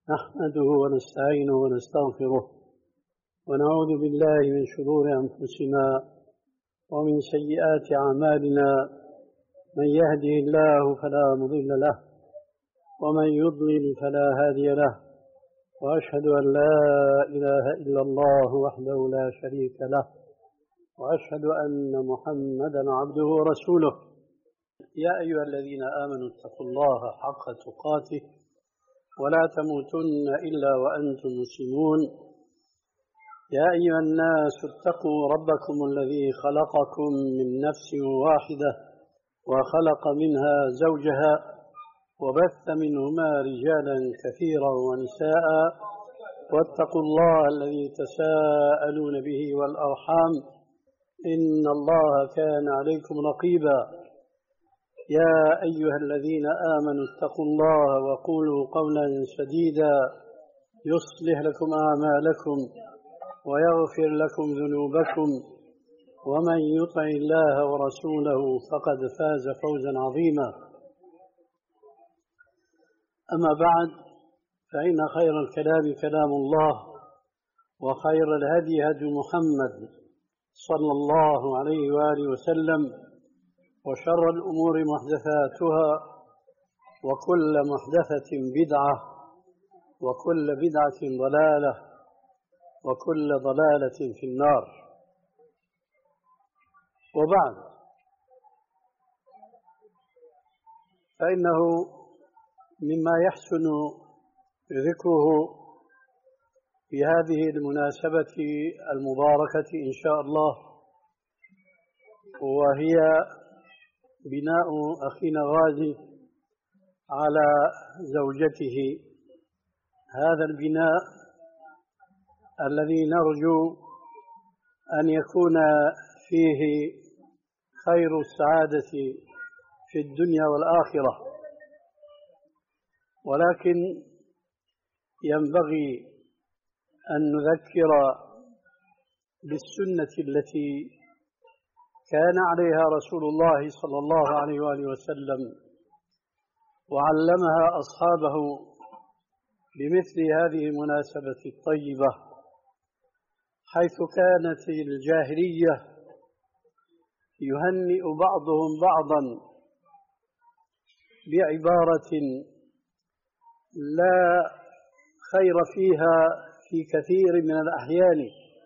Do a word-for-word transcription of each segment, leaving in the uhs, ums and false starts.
نحمده ونستعينه ونستغفره ونعوذ بالله من شرور أنفسنا ومن سيئات أعمالنا. من يهده الله فلا مضل له ومن يضلل فلا هادي له، وأشهد أن لا إله إلا الله وحده لا شريك له، وأشهد أن محمدا عبده ورسوله. يا أيها الذين آمنوا اتقوا الله حق تقاته ولا تموتن إلا وأنتم مسلمون. يا أيها الناس اتقوا ربكم الذي خلقكم من نفس واحدة وخلق منها زوجها وبث منهما رجالا كثيرا ونساء، واتقوا الله الذي تساءلون به والأرحام إن الله كان عليكم رقيبا. يا أيها الذين آمنوا اتقوا الله وقولوا قولا سديدا يصلح لكم أعمالكم ويغفر لكم ذنوبكم، ومن يطع الله ورسوله فقد فاز فوزا عظيما. أما بعد، فإن خير الكلام كلام الله، وخير الهدي هدي محمد صلى الله عليه وآله وسلم، وشر الأمور محدثاتها، وكل محدثة بدعة، وكل بدعة ضلالة، وكل ضلالة في النار. وبعد، فإنه مما يحسن ذكره في هذه المناسبة المباركة إن شاء الله، وهي بناء أخينا غازي على زوجته. هذا البناء الذي نرجو أن يكون فيه خير السعادة في الدنيا والآخرة، ولكن ينبغي أن نذكر بالسنة التي كان عليها رسول الله صلى الله عليه وآله وسلم وعلمها أصحابه بمثل هذه المناسبة الطيبة، حيث كانت الجاهلية يهنئ بعضهم بعضا بعبارة لا خير فيها في كثير من الأحيان،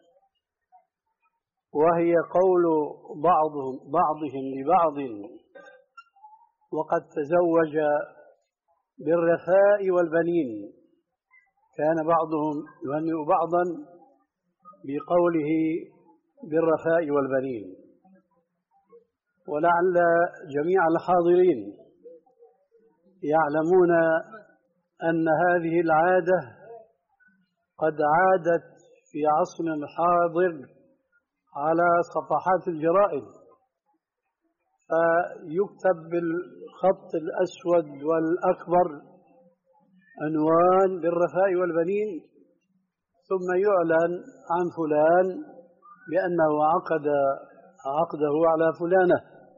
وهي قول بعضهم بعضهم لبعض وقد تزوج بالرثاء والبنين. كان بعضهم يهنئ بعضا بقوله بالرثاء والبنين. ولعل جميع الحاضرين يعلمون أن هذه العادة قد عادت في عصرنا الحاضر على صفحات الجرائد، فيكتب بالخط الأسود والأكبر عنوان بالرثاء والبنين، ثم يعلن عن فلان بأنه عقد عقده على فلانة،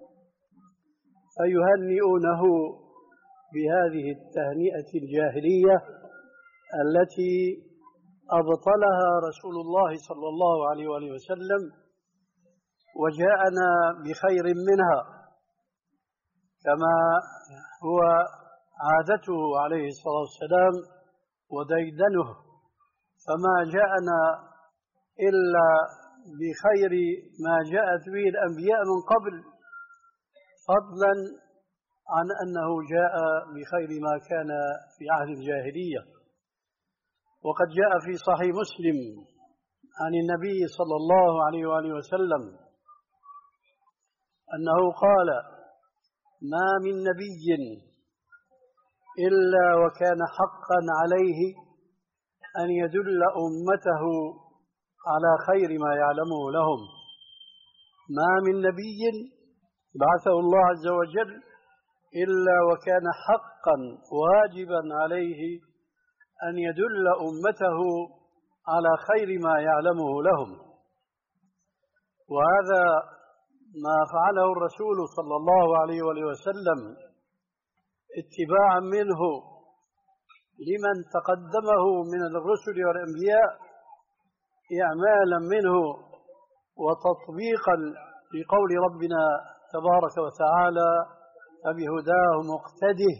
فيهنئونه بهذه التهنئة الجاهلية التي أبطلها رسول الله صلى الله عليه وآله وسلم وجاءنا بخير منها، كما هو عادته عليه الصلاة والسلام وديدنه، فما جاءنا إلا بخير ما جاءت به الأنبياء من قبل، فضلا عن أنه جاء بخير ما كان في عهد الجاهلية. وقد جاء في صحيح مسلم عن النبي صلى الله عليه وآله وسلم أنه قال: ما من نبي إلا وكان حقا عليه أن يدل أمته على خير ما يعلمه لهم. ما من نبي بعثه الله عز وجل إلا وكان حقا واجبا عليه أن يدل أمته على خير ما يعلمه لهم. وهذا ما فعله الرسول صلى الله عليه وآله وسلم اتباعا منه لمن تقدمه من الرسل والأنبياء إعمالا منه وتطبيقا لقول ربنا تبارك وتعالى فبهداه مقتده.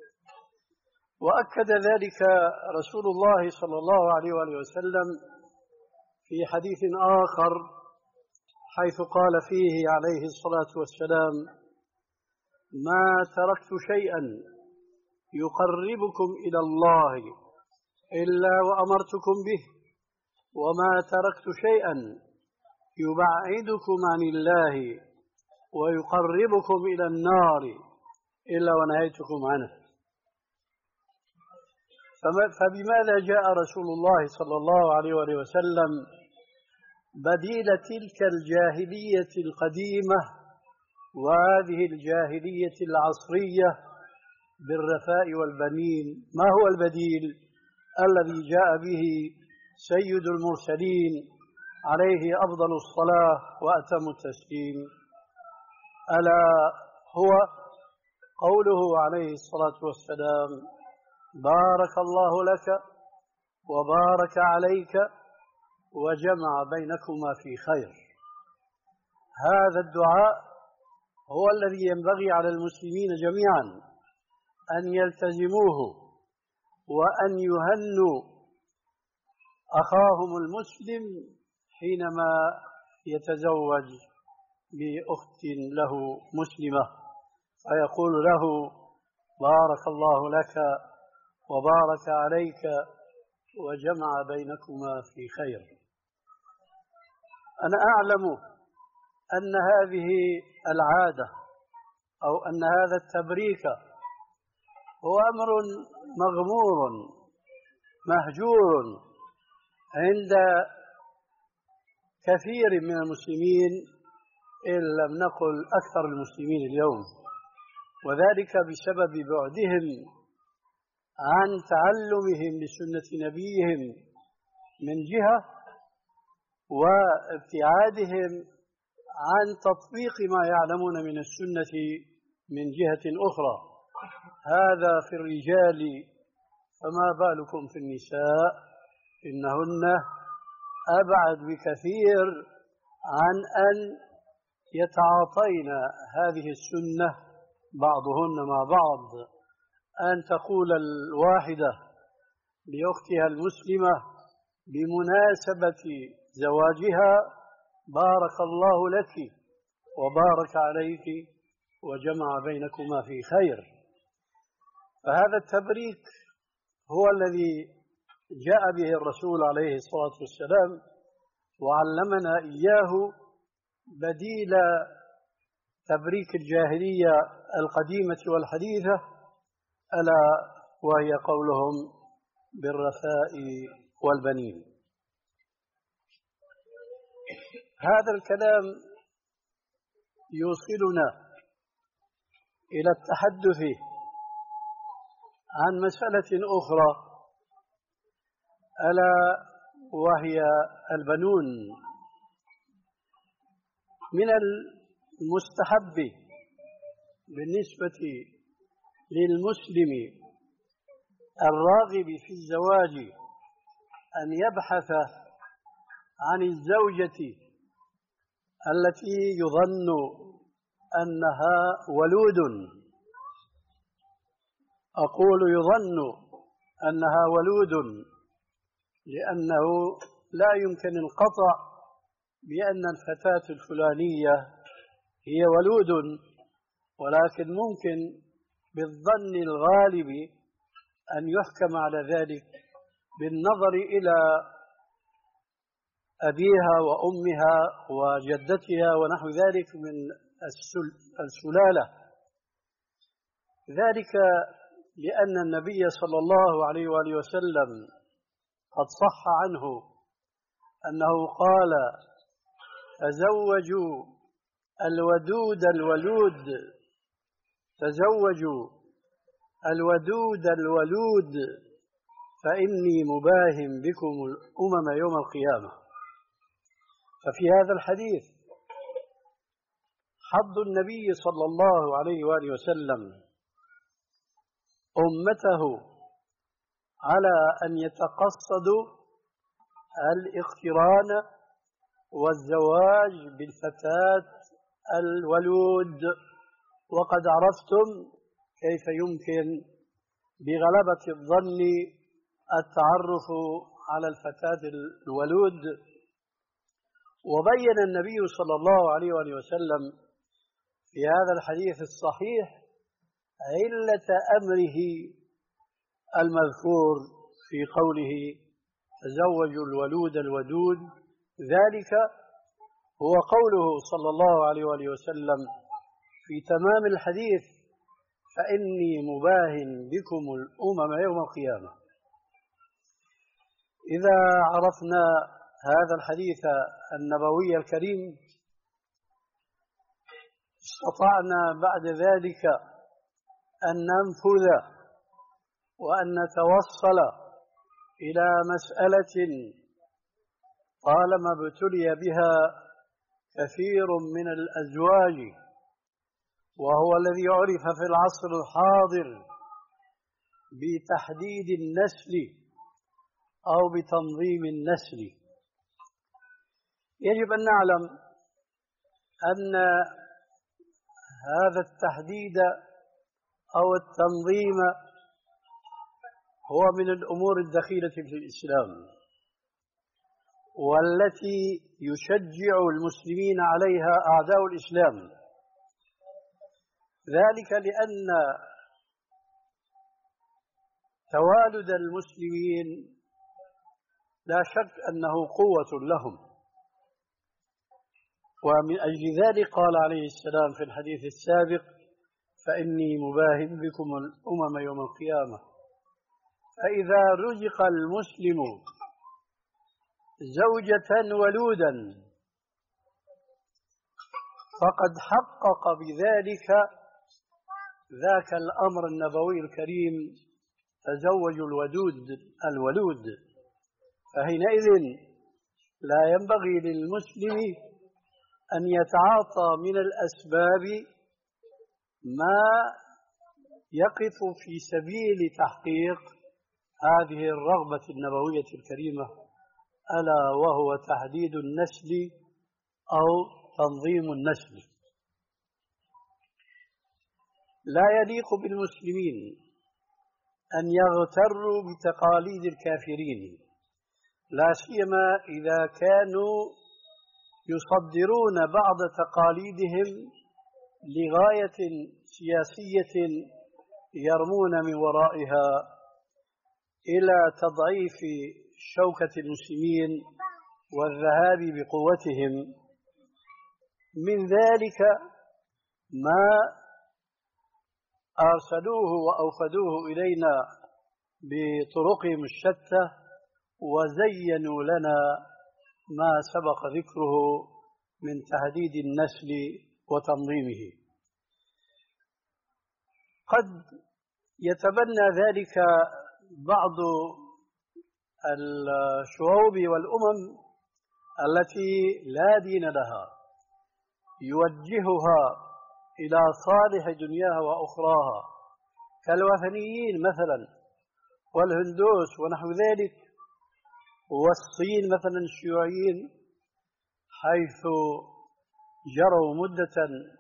وأكد ذلك رسول الله صلى الله عليه وآله وسلم في حديث آخر حيث قال فيه عليه الصلاة والسلام: ما تركت شيئا يقربكم إلى الله إلا وأمرتكم به، وما تركت شيئا يبعدكم عن الله ويقربكم إلى النار إلا ونهيتكم عنه. فبماذا جاء رسول الله صلى الله عليه وآله وسلم بديل تلك الجاهلية القديمة وهذه الجاهلية العصرية بالرفاء والبنين؟ ما هو البديل الذي جاء به سيد المرسلين عليه أفضل الصلاة وأتم التسليم؟ ألا هو قوله عليه الصلاة والسلام: بارك الله لك وبارك عليك وجمع بينكما في خير. هذا الدعاء هو الذي ينبغي على المسلمين جميعا أن يلتزموه وأن يهنوا أخاهم المسلم حينما يتزوج بأخت له مسلمة، فيقول له: بارك الله لك وبارك عليك وجمع بينكما في خير. أنا أعلم أن هذه العادة أو أن هذا التبريك هو أمر مغمور مهجور عند كثير من المسلمين، إن لم نقل أكثر المسلمين اليوم، وذلك بسبب بعدهم عن تعلمهم لسنة نبيهم من جهة، وابتعادهم عن تطبيق ما يعلمون من السنة من جهة أخرى. هذا في الرجال، فما بالكم في النساء؟ إنهن أبعد بكثير عن أن يتعاطين هذه السنة بعضهن مع بعض. أن تقول الواحدة لأختها المسلمة بمناسبة زواجها: بارك الله لك وبارك عليك وجمع بينكما في خير. فهذا التبريك هو الذي جاء به الرسول عليه الصلاة والسلام وعلمنا إياه بديل تبريك الجاهلية القديمة والحديثة، ألا وهي قولهم بالرفاء والبنين. هذا الكلام يوصلنا إلى التحدث عن مسألة أخرى، ألا وهي البنون. من المستحب بالنسبة للمسلم الراغب في الزواج أن يبحث عن الزوجة التي يظن أنها ولود. أقول يظن أنها ولود لأنه لا يمكن القطع بأن الفتاة الفلانية هي ولود، ولكن ممكن بالظن الغالب أن يحكم على ذلك بالنظر إلى أبيها وأمها وجدتها ونحو ذلك من السلالة. ذلك لأن النبي صلى الله عليه وآله وسلم قد صح عنه أنه قال: تزوجوا الودود الولود تزوجوا الودود الولود فإني مباهم بكم الأمم يوم القيامة. ففي هذا الحديث حض النبي صلى الله عليه وآله وسلم أمته على أن يتقصدوا الاقتران والزواج بالفتاة الولود، وقد عرفتم كيف يمكن بغلبة الظن التعرف على الفتاة الولود. وبين النبي صلى الله عليه وآله وسلم في هذا الحديث الصحيح علة أمره المذكور في قوله تزوجوا الولود الودود، ذلك هو قوله صلى الله عليه وآله وسلم في تمام الحديث فإني مباهن بكم الأمم يوم القيامة. إذا عرفنا هذا الحديث النبوي الكريم استطعنا بعد ذلك أن ننفذ وأن نتوصل إلى مسألة طالما ابتلي بها كثير من الأزواج، وهو الذي عرف في العصر الحاضر بتحديد النسل أو بتنظيم النسل. يجب أن نعلم أن هذا التحديد أو التنظيم هو من الأمور الدخيلة في الإسلام، والتي يشجع المسلمين عليها أعداء الإسلام، ذلك لأن توالد المسلمين لا شك أنه قوة لهم، ومن أجل ذلك قال عليه السلام في الحديث السابق فإني مباهن بكم الأمم يوم القيامة. فإذا رزق المسلم زوجة ولودا فقد حقق بذلك ذاك الأمر النبوي الكريم تزوجوا الودود الولود. فحينئذ لا ينبغي للمسلم أن يتعاطى من الأسباب ما يقف في سبيل تحقيق هذه الرغبة النبوية الكريمة، ألا وهو تحديد النسل أو تنظيم النسل. لا يليق بالمسلمين أن يغتروا بتقاليد الكافرين، لا سيما إذا كانوا يصدرون بعض تقاليدهم لغاية سياسية يرمون من ورائها إلى تضعيف شوكة المسلمين والذهاب بقوتهم. من ذلك ما أرسلوه وأوفدوه إلينا بطرقهم الشتى وزينوا لنا ما سبق ذكره من تهديد النسل وتنظيمه. قد يتبنى ذلك بعض الشعوب والأمم التي لا دين لها، يوجهها إلى صالح دنياها وأخراها كالوثنيين مثلا والهندوس ونحو ذلك، والصين مثلا الشيوعيين، حيث جروا مدة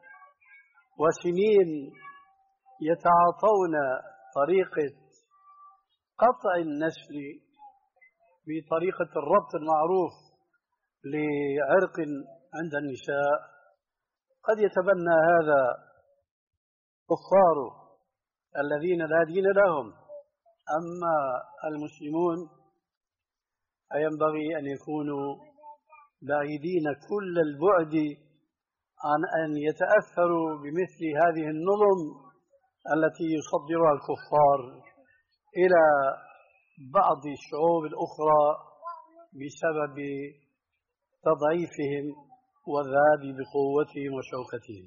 وسنين يتعاطون طريقة قطع النسل بطريقة الربط المعروف لعرق عند النساء. قد يتبنى هذا الكفار الذين لا دين لهم، أما المسلمون فينبغي أن يكونوا بعيدين كل البعد عن أن يتأثروا بمثل هذه النظم التي يصدرها الكفار إلى بعض الشعوب الأخرى بسبب تضعيفهم والذهاب بقوتهم وشوكتهم.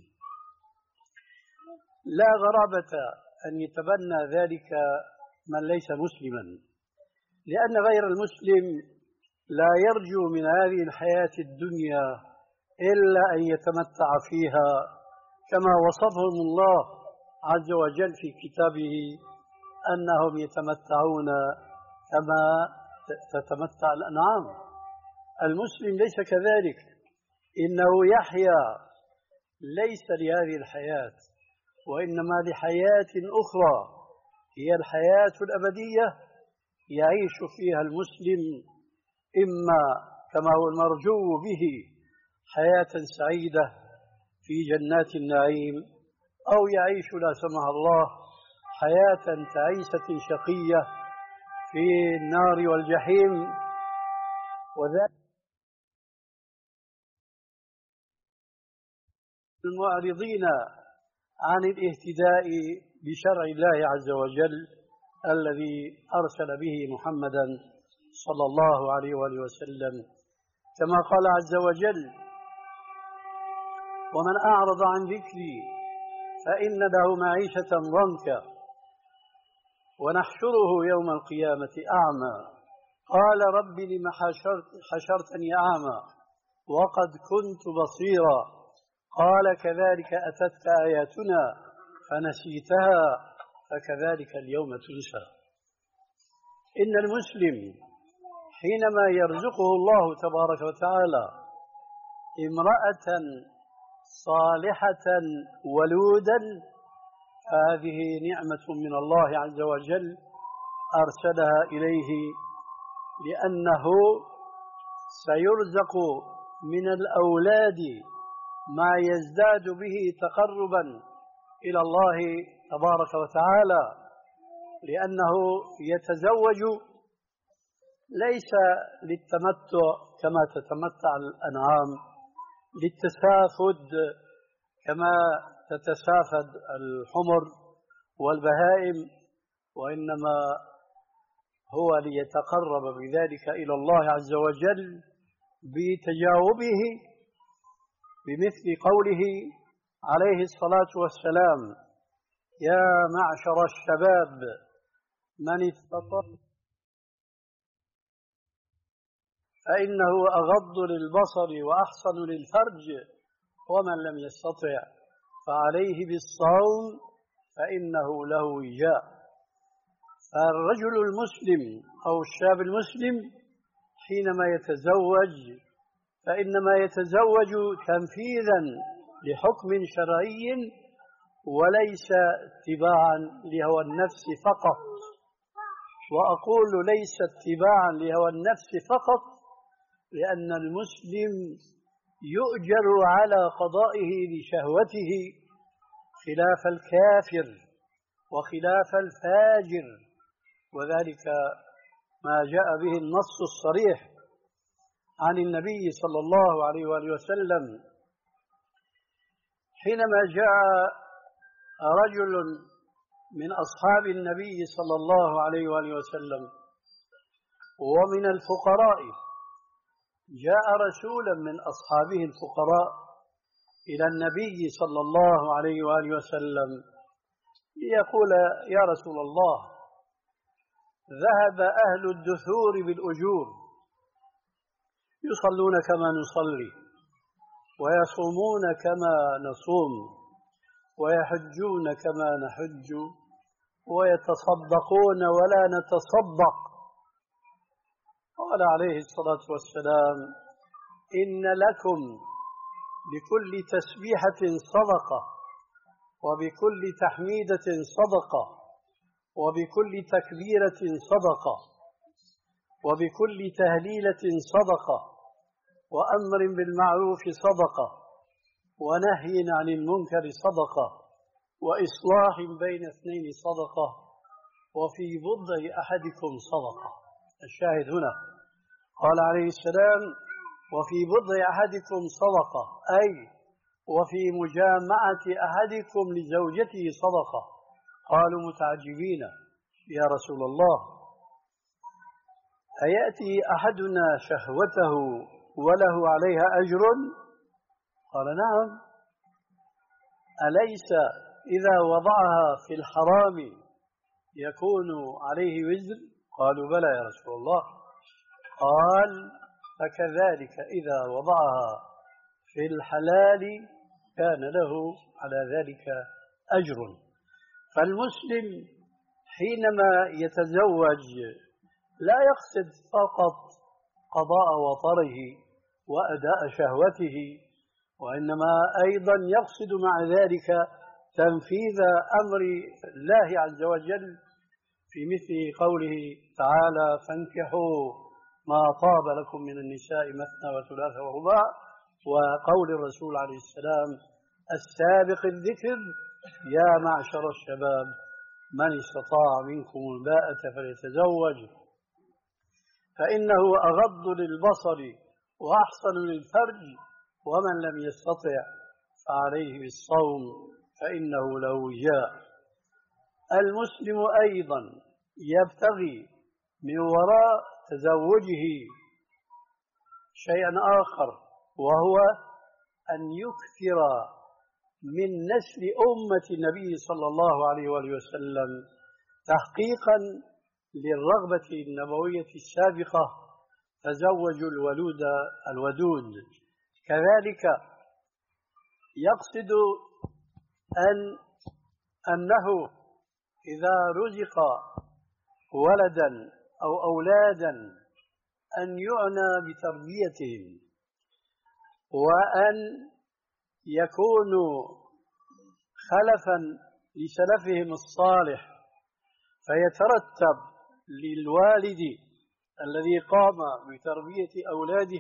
لا غرابة أن يتبنى ذلك من ليس مسلما، لأن غير المسلم لا يرجو من هذه الحياة الدنيا إلا أن يتمتع فيها كما وصفهم الله عز وجل في كتابه أنهم يتمتعون كما تتمتع الأنعام. المسلم ليس كذلك، إنه يحيا ليس لهذه الحياة، وإنما لحياة أخرى هي الحياة الأبدية يعيش فيها المسلم إما كما هو المرجو به حياة سعيدة في جنات النعيم، أو يعيش لا سمح الله حياة تعيسة شقية في النار والجحيم. وذلك المعرضين عن الاهتداء بشرع الله عز وجل الذي أرسل به محمدا صلى الله عليه وآله وسلم، كما قال عز وجل: ومن أعرض عن ذكري فإن له معيشة ضنكا ونحشره يوم القيامة أعمى قال رب لم حشرت حشرتني أعمى وقد كنت بصيرا قال كذلك أتتك آياتنا فنسيتها فكذلك اليوم تنسى. إن المسلم حينما يرزقه الله تبارك وتعالى امرأة صالحة ولودا فهذه نعمة من الله عز وجل أرسلها إليه، لأنه سيرزق من الأولاد ما يزداد به تقربا إلى الله تبارك وتعالى، لأنه يتزوج ليس للتمتع كما تتمتع الأنعام، للتسافد كما تتسافد الحمر والبهائم، وإنما هو ليتقرب بذلك إلى الله عز وجل بتجاوبه بمثل قوله عليه الصلاة والسلام: يا معشر الشباب من استطاع فإنه أغض للبصر وأحصن للفرج ومن لم يستطع فعليه بالصوم فإنه له وجاء. فالرجل المسلم أو الشاب المسلم حينما يتزوج فإنما يتزوج تنفيذا لحكم شرعي وليس اتباعا لهوى النفس فقط. وأقول ليس اتباعا لهوى النفس فقط لأن المسلم يؤجر على قضائه لشهوته خلاف الكافر وخلاف الفاجر، وذلك ما جاء به النص الصريح عن النبي صلى الله عليه وآله وسلم حينما جاء رجل من أصحاب النبي صلى الله عليه وآله وسلم ومن الفقراء، جاء رسولا من أصحابه الفقراء إلى النبي صلى الله عليه وآله وسلم ليقول: يا رسول الله، ذهب أهل الدثور بالأجور، يصلون كما نصلي ويصومون كما نصوم ويحجون كما نحج ويتصدقون ولا نتصدق. قال عليه الصلاة والسلام: إن لكم بكل تسبيحة صدقة وبكل تحميدة صدقة وبكل تكبيرة صدقة وبكل تهليلة صدقة وأمر بالمعروف صدقة ونهي عن المنكر صدقة وإصلاح بين اثنين صدقة وفي بضع أحدكم صدقة. الشاهد هنا قال عليه السلام: وفي بضع أحدكم صدقة، أي وفي مجامعة أحدكم لزوجته صدقة. قالوا متعجبين: يا رسول الله، أيأتي أحدنا شهوته وله عليها أجر؟ قال: نعم. أليس إذا وضعها في الحرام يكون عليه وزر؟ قالوا: بلى يا رسول الله. قال: فكذلك إذا وضعها في الحلال كان له على ذلك أجر. فالمسلم حينما يتزوج لا يقصد فقط قضاء وطره وأداء شهوته، وإنما أيضا يقصد مع ذلك تنفيذ أمر الله عز وجل في مثل قوله تعالى: فانكحوا ما طاب لكم من النساء مثنى وثلاث ورباع، وقول الرسول عليه السلام السابق الذكر: يا معشر الشباب من استطاع منكم الباءة فليتزوج فإنه أغض للبصر وأحصن للفرج، ومن لم يستطع فعليه بالصوم فإنه له وجاء. المسلم أيضا يبتغي من وراء تزوجه شيئا آخر، وهو أن يكثر من نسل أمة النبي صلى الله عليه وآله وسلم تحقيقا للرغبة النبوية السابقة: تزوجوا الولود الودود. كذلك يقصد أن أنه إذا رزق ولدا أو أولادا أن يعنى بتربيتهم، وأن يكونوا خلفا لسلفهم الصالح، فيترتب للوالد الذي قام بتربية أولاده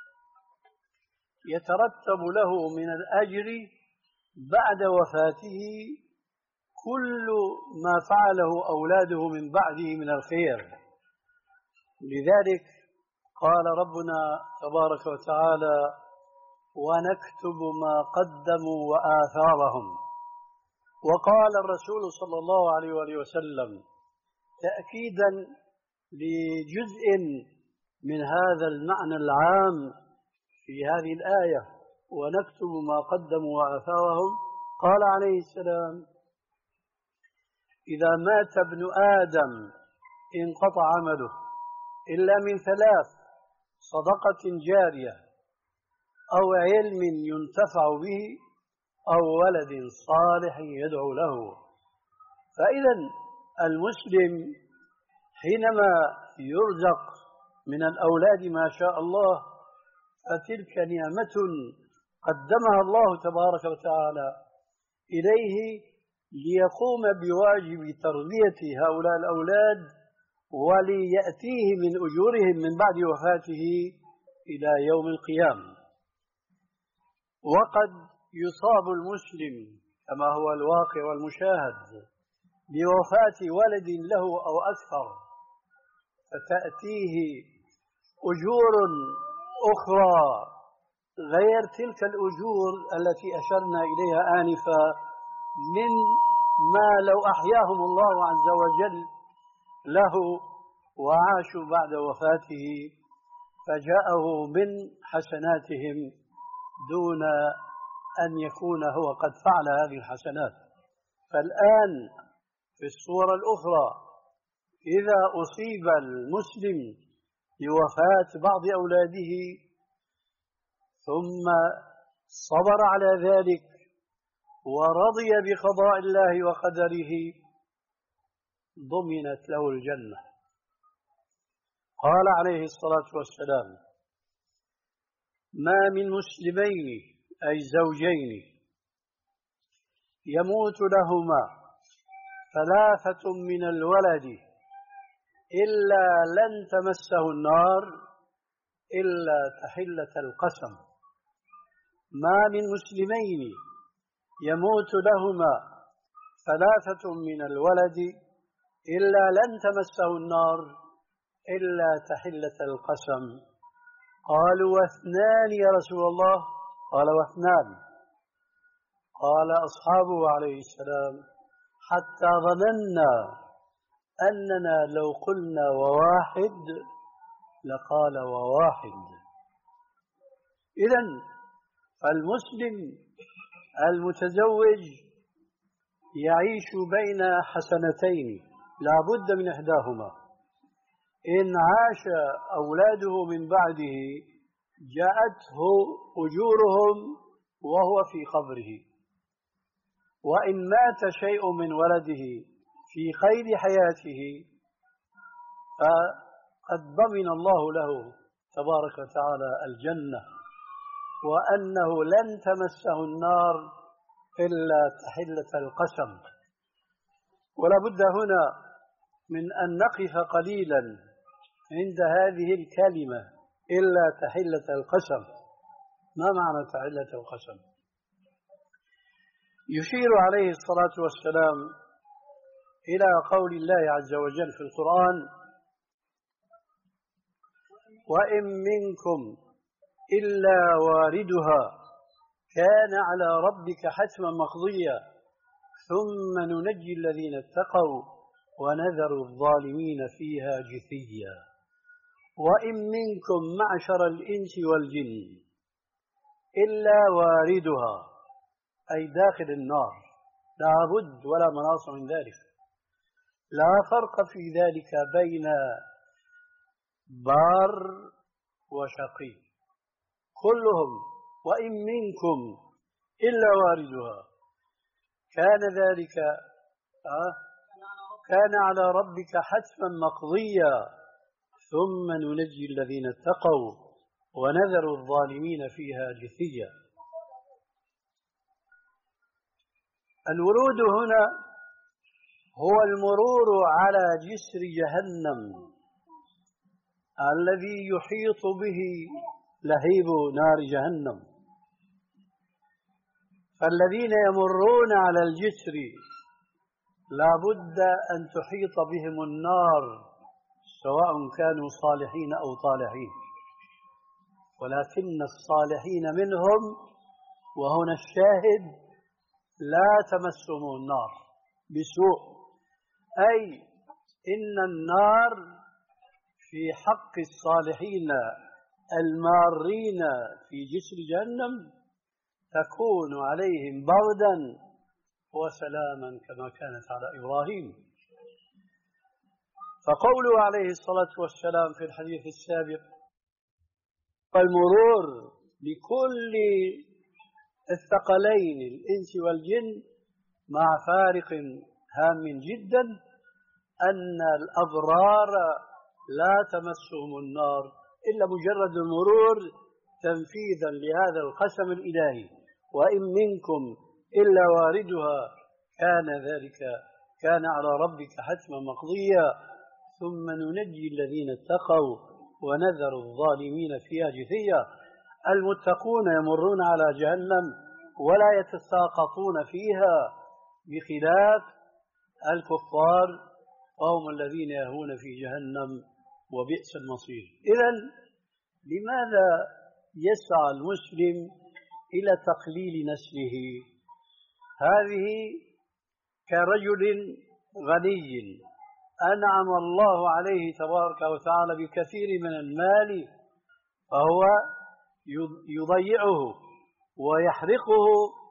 يترتب له من الأجر بعد وفاته كل ما فعله أولاده من بعده من الخير. لذلك قال ربنا تبارك وتعالى: ونكتب ما قدموا وآثارهم. وقال الرسول صلى الله عليه وآله وسلم تأكيدا لجزء من هذا المعنى العام في هذه الآية: ونكتب ما قدموا وآثارهم، قال عليه السلام: إذا مات ابن آدم انقطع عمله إلا من ثلاث: صدقة جارية، أو علم ينتفع به، أو ولد صالح يدعو له. فإذا المسلم حينما يرزق من الأولاد ما شاء الله فتلك نعمة قدمها الله تبارك وتعالى إليه ليقوم بواجب تربية هؤلاء الأولاد، وليأتيه من أجورهم من بعد وفاته إلى يوم القيامة. وقد يصاب المسلم كما هو الواقع والمشاهد بوفاة ولد له أو أكثر، فتأتيه أجور أخرى غير تلك الأجور التي أشرنا إليها آنفا، من ما لو أحياهم الله عز وجل له وعاشوا بعد وفاته فجاءه من حسناتهم دون أن يكون هو قد فعل هذه الحسنات. فالآن في الصورة الأخرى إذا أصيب المسلم بوفاة بعض أولاده ثم صبر على ذلك ورضي بقضاء الله وقدره ضمنت له الجنة. قال عليه الصلاة والسلام: ما من مسلمين أي زوجين يموت لهما ثلاثة من الولد إلا لن تمسه النار إلا تحلة القسم. ما من مسلمين يموت لهما ثلاثة من الولد إلا لن تمسه النار إلا تحلة القسم. قالوا: واثنان يا رسول الله؟ قال: واثنان. قال أصحابه عليه السلام: حتى ظننا أننا لو قلنا وواحد لقال وواحد. إذن فالمسلم المتزوج يعيش بين حسنتين لا بد من إحداهما: إن عاش أولاده من بعده جاءته أجورهم وهو في قبره، وإن مات شيء من ولده في قيد حياته قد ضمن الله له تبارك وتعالى الجنة، وأنه لن تمسه النار إلا تحلة القسم. ولا بد هنا من أن نقف قليلا عند هذه الكلمة إلا تحلة القسم. ما معنى تحلة القسم؟ يشير عليه الصلاة والسلام إلى قول الله عز وجل في القرآن: وإن منكم إلا واردها كان على ربك حتما مقضيا ثم ننجي الذين اتقوا ونذر الظالمين فيها جثيا. وإن منكم معشر الإنس والجن إلا واردها، أي داخل النار، لا بد ولا مناص من ذلك. لا فرق في ذلك بين بار وشقي، كلهم وإن منكم إلا واردها كان ذلك آه كان على ربك حتما مقضيا ثم ننجي الذين اتقوا ونذر الظالمين فيها جثيا. الورود هنا هو المرور على جسر جهنم الذي يحيط به لهيب نار جهنم. فالذين يمرون على الجسر لا بد أن تحيط بهم النار سواء كانوا صالحين أو طالحين، ولكن الصالحين منهم، وهنا الشاهد، لا تمسهم النار بسوء، أي إن النار في حق الصالحين المارين في جسر جهنم تكون عليهم بردا وسلاما كما كانت على إبراهيم. فقوله عليه الصلاة والسلام في الحديث السابق: المرور بكل الثقلين الإنس والجن مع فارق هام جدا، أن الأبرار لا تمسهم النار إلا مجرد المرور تنفيذا لهذا القسم الإلهي: وإن منكم إلا واردها كان ذلك كان على ربك حتما مقضيا ثم ننجي الذين اتقوا ونذر الظالمين فيها جثيا. المتقون يمرون على جهنم ولا يتساقطون فيها، بخلاف الكفار وهم الذين يهون في جهنم وبئس المصير. إذن لماذا يسعى المسلم إلى تقليل نسله؟ هذه كرجل غني أنعم الله عليه تبارك وتعالى بكثير من المال فهو يضيعه ويحرقه.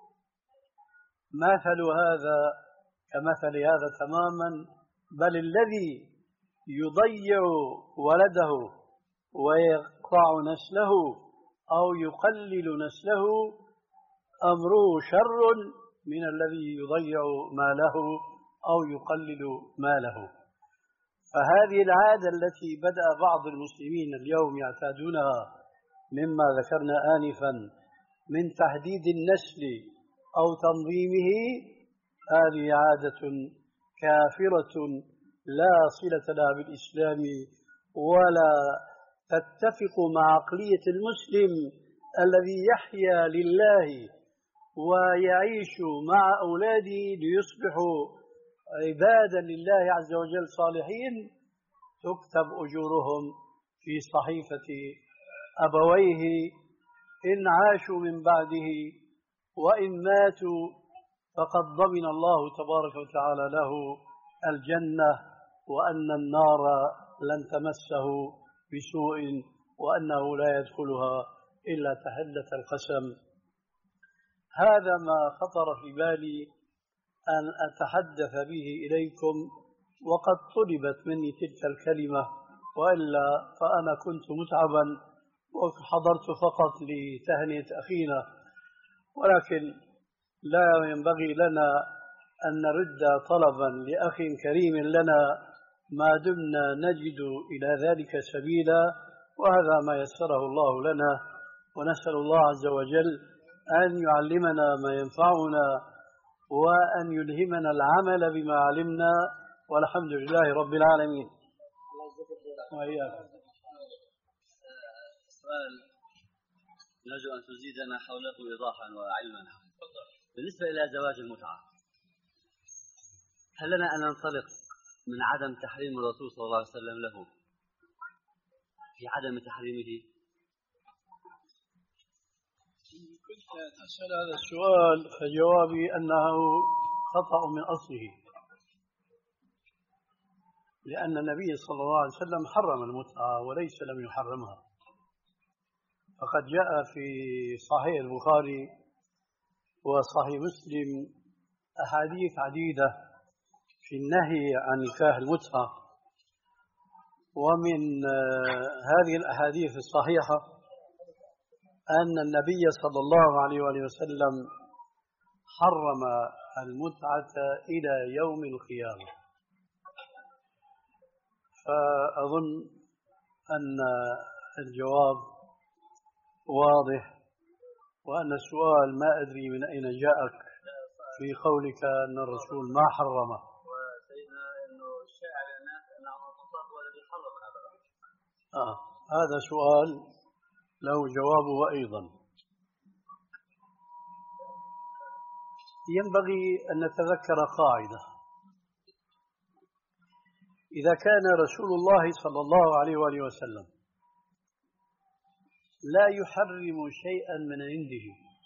مثل هذا كمثل هذا تماما، بل الذي يضيع ولده ويقطع نسله أو يقلل نسله أمره شر من الذي يضيع ماله أو يقلل ماله. فهذه العادة التي بدأ بعض المسلمين اليوم يعتادونها مما ذكرنا آنفا من تحديد النسل أو تنظيمه، هذه عادة كافرة لا صلة لها بالإسلام ولا تتفق مع عقلية المسلم الذي يحيا لله ويعيش مع أولاده ليصبحوا عبادا لله عز وجل صالحين، تكتب أجورهم في صحيفة أبويه إن عاشوا من بعده، وإن ماتوا فقد ضمن الله تبارك وتعالى له الجنة، وأن النار لن تمسه بسوء، وأنه لا يدخلها إلا تحلة القسم. هذا ما خطر في بالي أن أتحدث به إليكم، وقد طلبت مني تلك الكلمة، وإلا فأنا كنت متعبا وحضرت فقط لتهنئة أخينا، ولكن لا ينبغي لنا أن نرد طلبا لأخ كريم لنا ما دمنا نجد إلى ذلك سبيلا، وهذا ما يسره الله لنا، ونسأل الله عز وجل أن يعلمنا ما ينفعنا وأن يلهمنا العمل بما علمنا، والحمد لله رب العالمين. وإياكم. سؤال نرجو أن تزيدنا حوله إيضاحا وعلما. بالنسبة إلى زواج المتعة، هل لنا أن ننطلق من عدم تحريم الرسول صلى الله عليه وسلم له في عدم تحريمه؟ كنت أسأل هذا السؤال فجوابي أنه خطأ من أصله، لأن النبي صلى الله عليه وسلم حرم المتعة وليس لم يحرمها، فقد جاء في صحيح البخاري وصحيح مسلم أحاديث عديدة في النهي عن نكاح المتعة. ومن هذه الأحاديث الصحيحة أن النبي صلى الله عليه وآله وسلم حرم المتعة إلى يوم القيامة. فأظن أن الجواب واضح، وأن السؤال ما أدري من أين جاءك في قولك أن الرسول ما حرمه. وسيدنا أنه الشائع للناس أن الرسول هو الذي حرم هذا. آه هذا سؤال له جوابه أيضا. ينبغي أن نتذكر قاعدة: إذا كان رسول الله صلى الله عليه وآله وسلم لا يحرم شيئا من عنده،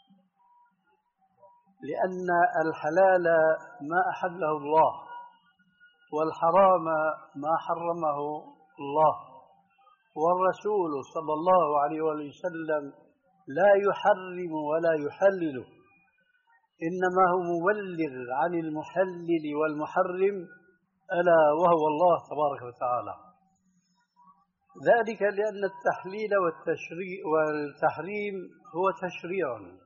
لأن الحلال ما أحله الله والحرام ما حرمه الله، والرسول صلى الله عليه وآله وسلم لا يحرم ولا يحلل، إنما هو مبلغ عن المحلل والمحرم ألا وهو الله تبارك وتعالى. ذلك لأن التحليل والتشريع والتحريم هو تشريع،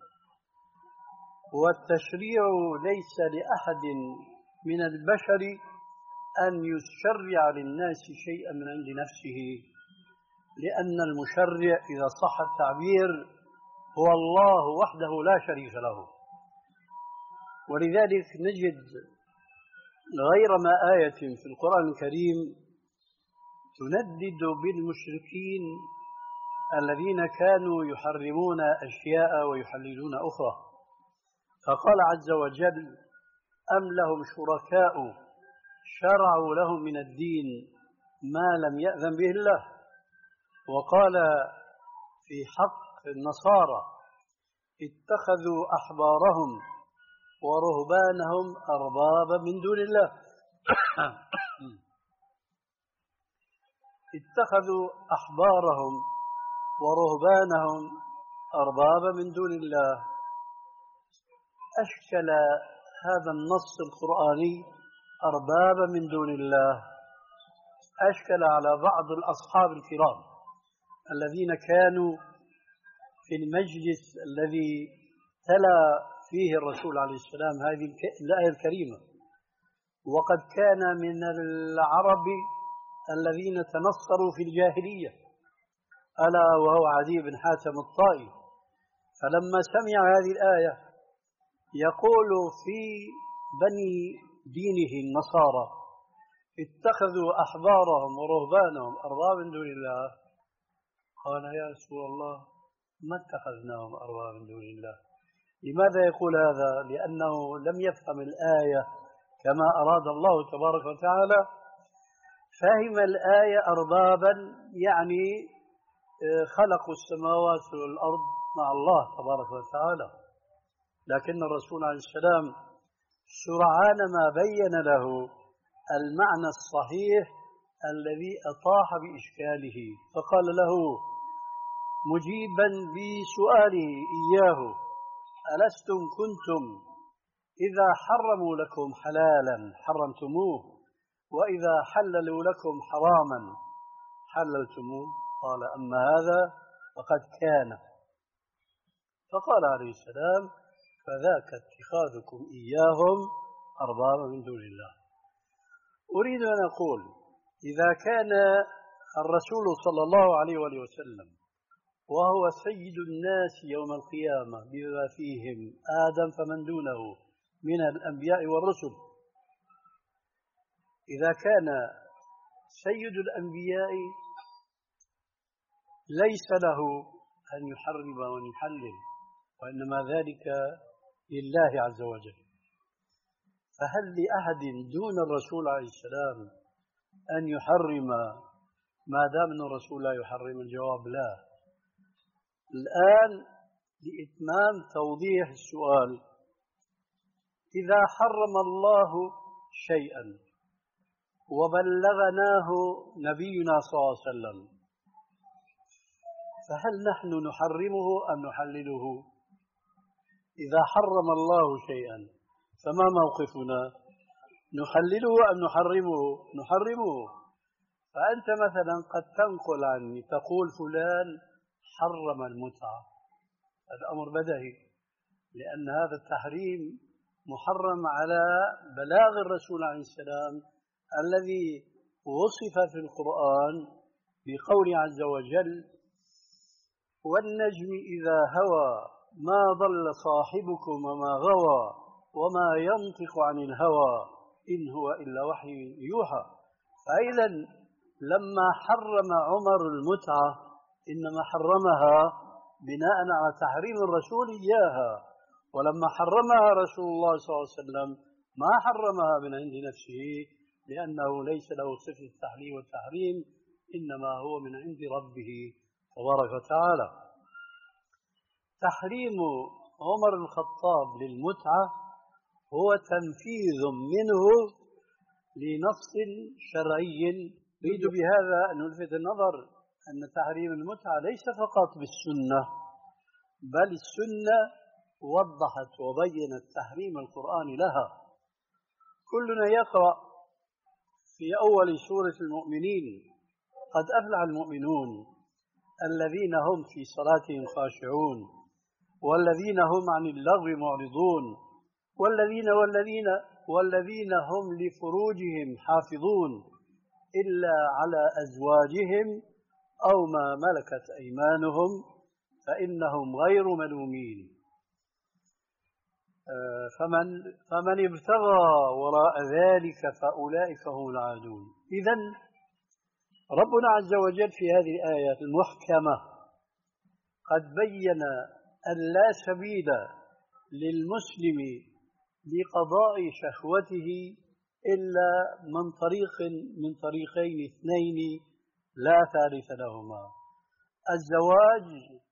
والتشريع ليس لأحد من البشر أن يشرع للناس شيئا من عند نفسه، لأن المشرع إذا صح التعبير هو الله وحده لا شريك له. ولذلك نجد غير ما آية في القرآن الكريم تندد بالمشركين الذين كانوا يحرمون أشياء ويحللون أخرى، فقال عز وجل: أم لهم شركاء شرعوا لهم من الدين ما لم يأذن به الله. وقال في حق النصارى: اتخذوا أحبارهم ورهبانهم أربابا من دون الله. اتخذوا أحبارهم ورهبانهم أربابا من دون الله. أشكل هذا النص القرآني أربابا من دون الله، أشكل على بعض الأصحاب الكرام الذين كانوا في المجلس الذي تلا فيه الرسول عليه السلام هذه الآية الكريمة، وقد كان من العرب الذين تنصروا في الجاهلية، ألا وهو عدي بن حاتم الطائي. فلما سمع هذه الآية يقول في بني دينه النصارى: اتخذوا أحبارهم ورهبانهم أربابا من دون الله. قال: يا رسول الله، ما اتخذناهم أربابا من دون الله. لماذا يقول هذا؟ لأنه لم يفهم الآية كما أراد الله تبارك وتعالى. فهم الآية أربابا يعني خلقوا السماوات والأرض مع الله تبارك وتعالى، لكن الرسول عليه السلام سرعان ما بين له المعنى الصحيح الذي أطاح بإشكاله، فقال له مجيبا بسؤاله إياه: ألستم كنتم إذا حرموا لكم حلالا حرمتموه، وإذا حللوا لكم حراما حللتموه؟ قال: أما هذا فقد كان. فقال عليه السلام: فذاك اتخاذكم إياهم أربابا من دون الله. أريد أن أقول إذا كان الرسول صلى الله عليه وآله وسلم وهو سيد الناس يوم القيامة بما فيهم آدم فمن دونه من الأنبياء والرسل، إذا كان سيد الأنبياء ليس له أن يحرم وأن يحلل، وإنما ذلك لله عز وجل، فهل لأحد دون الرسول عليه السلام أن يحرم ما دام أن الرسول لا يحرم؟ الجواب لا. الآن لإتمام توضيح السؤال، إذا حرم الله شيئا وبلغناه نبينا صلى الله عليه وسلم فهل نحن نحرمه أم نحلله؟ إذا حرم الله شيئا فما موقفنا؟ نحلله أم نحرمه؟ نحرمه. فأنت مثلا قد تنقل عني تقول فلان حرم المتعة، هذا أمر بديهي، لأن هذا التحريم محرم على بلاغ الرسول عليه السلام الذي وصف في القرآن بقول عز وجل: والنجم إذا هوى ما ضل صاحبكم وما غوى وما ينطق عن الهوى إن هو إلا وحي يوحى. فإذا لما حرم عمر المتعة إنما حرمها بناء على تحريم الرسول إياها، ولما حرمها رسول الله صلى الله عليه وسلم ما حرمها من عند نفسه، لأنه ليس له صفة التحليل والتحريم، إنما هو من عند ربه تبارك وتعالى. تحريم عمر الخطاب للمتعة هو تنفيذ منه لنص شرعي. نريد بهذا أن نلفت النظر أن تحريم المتعة ليس فقط بالسنة، بل السنة وضحت وبينت تحريم القرآن لها. كلنا يقرأ في أول سورة المؤمنين: قد أفلح المؤمنون الذين هم في صلاتهم خاشعون والذين هم عن اللغو معرضون والذين والذين والذين هم لفروجهم حافظون إلا على أزواجهم أو ما ملكت أيمانهم فإنهم غير ملومين فمن, فمن ابتغى وراء ذلك فأولئك هم العادون. إذن ربنا عز وجل في هذه الآية المحكمة قد بين أن لا سبيل للمسلم لقضاء شهوته إلا من طريق من طريقين اثنين لا ثالث لهما: الزواج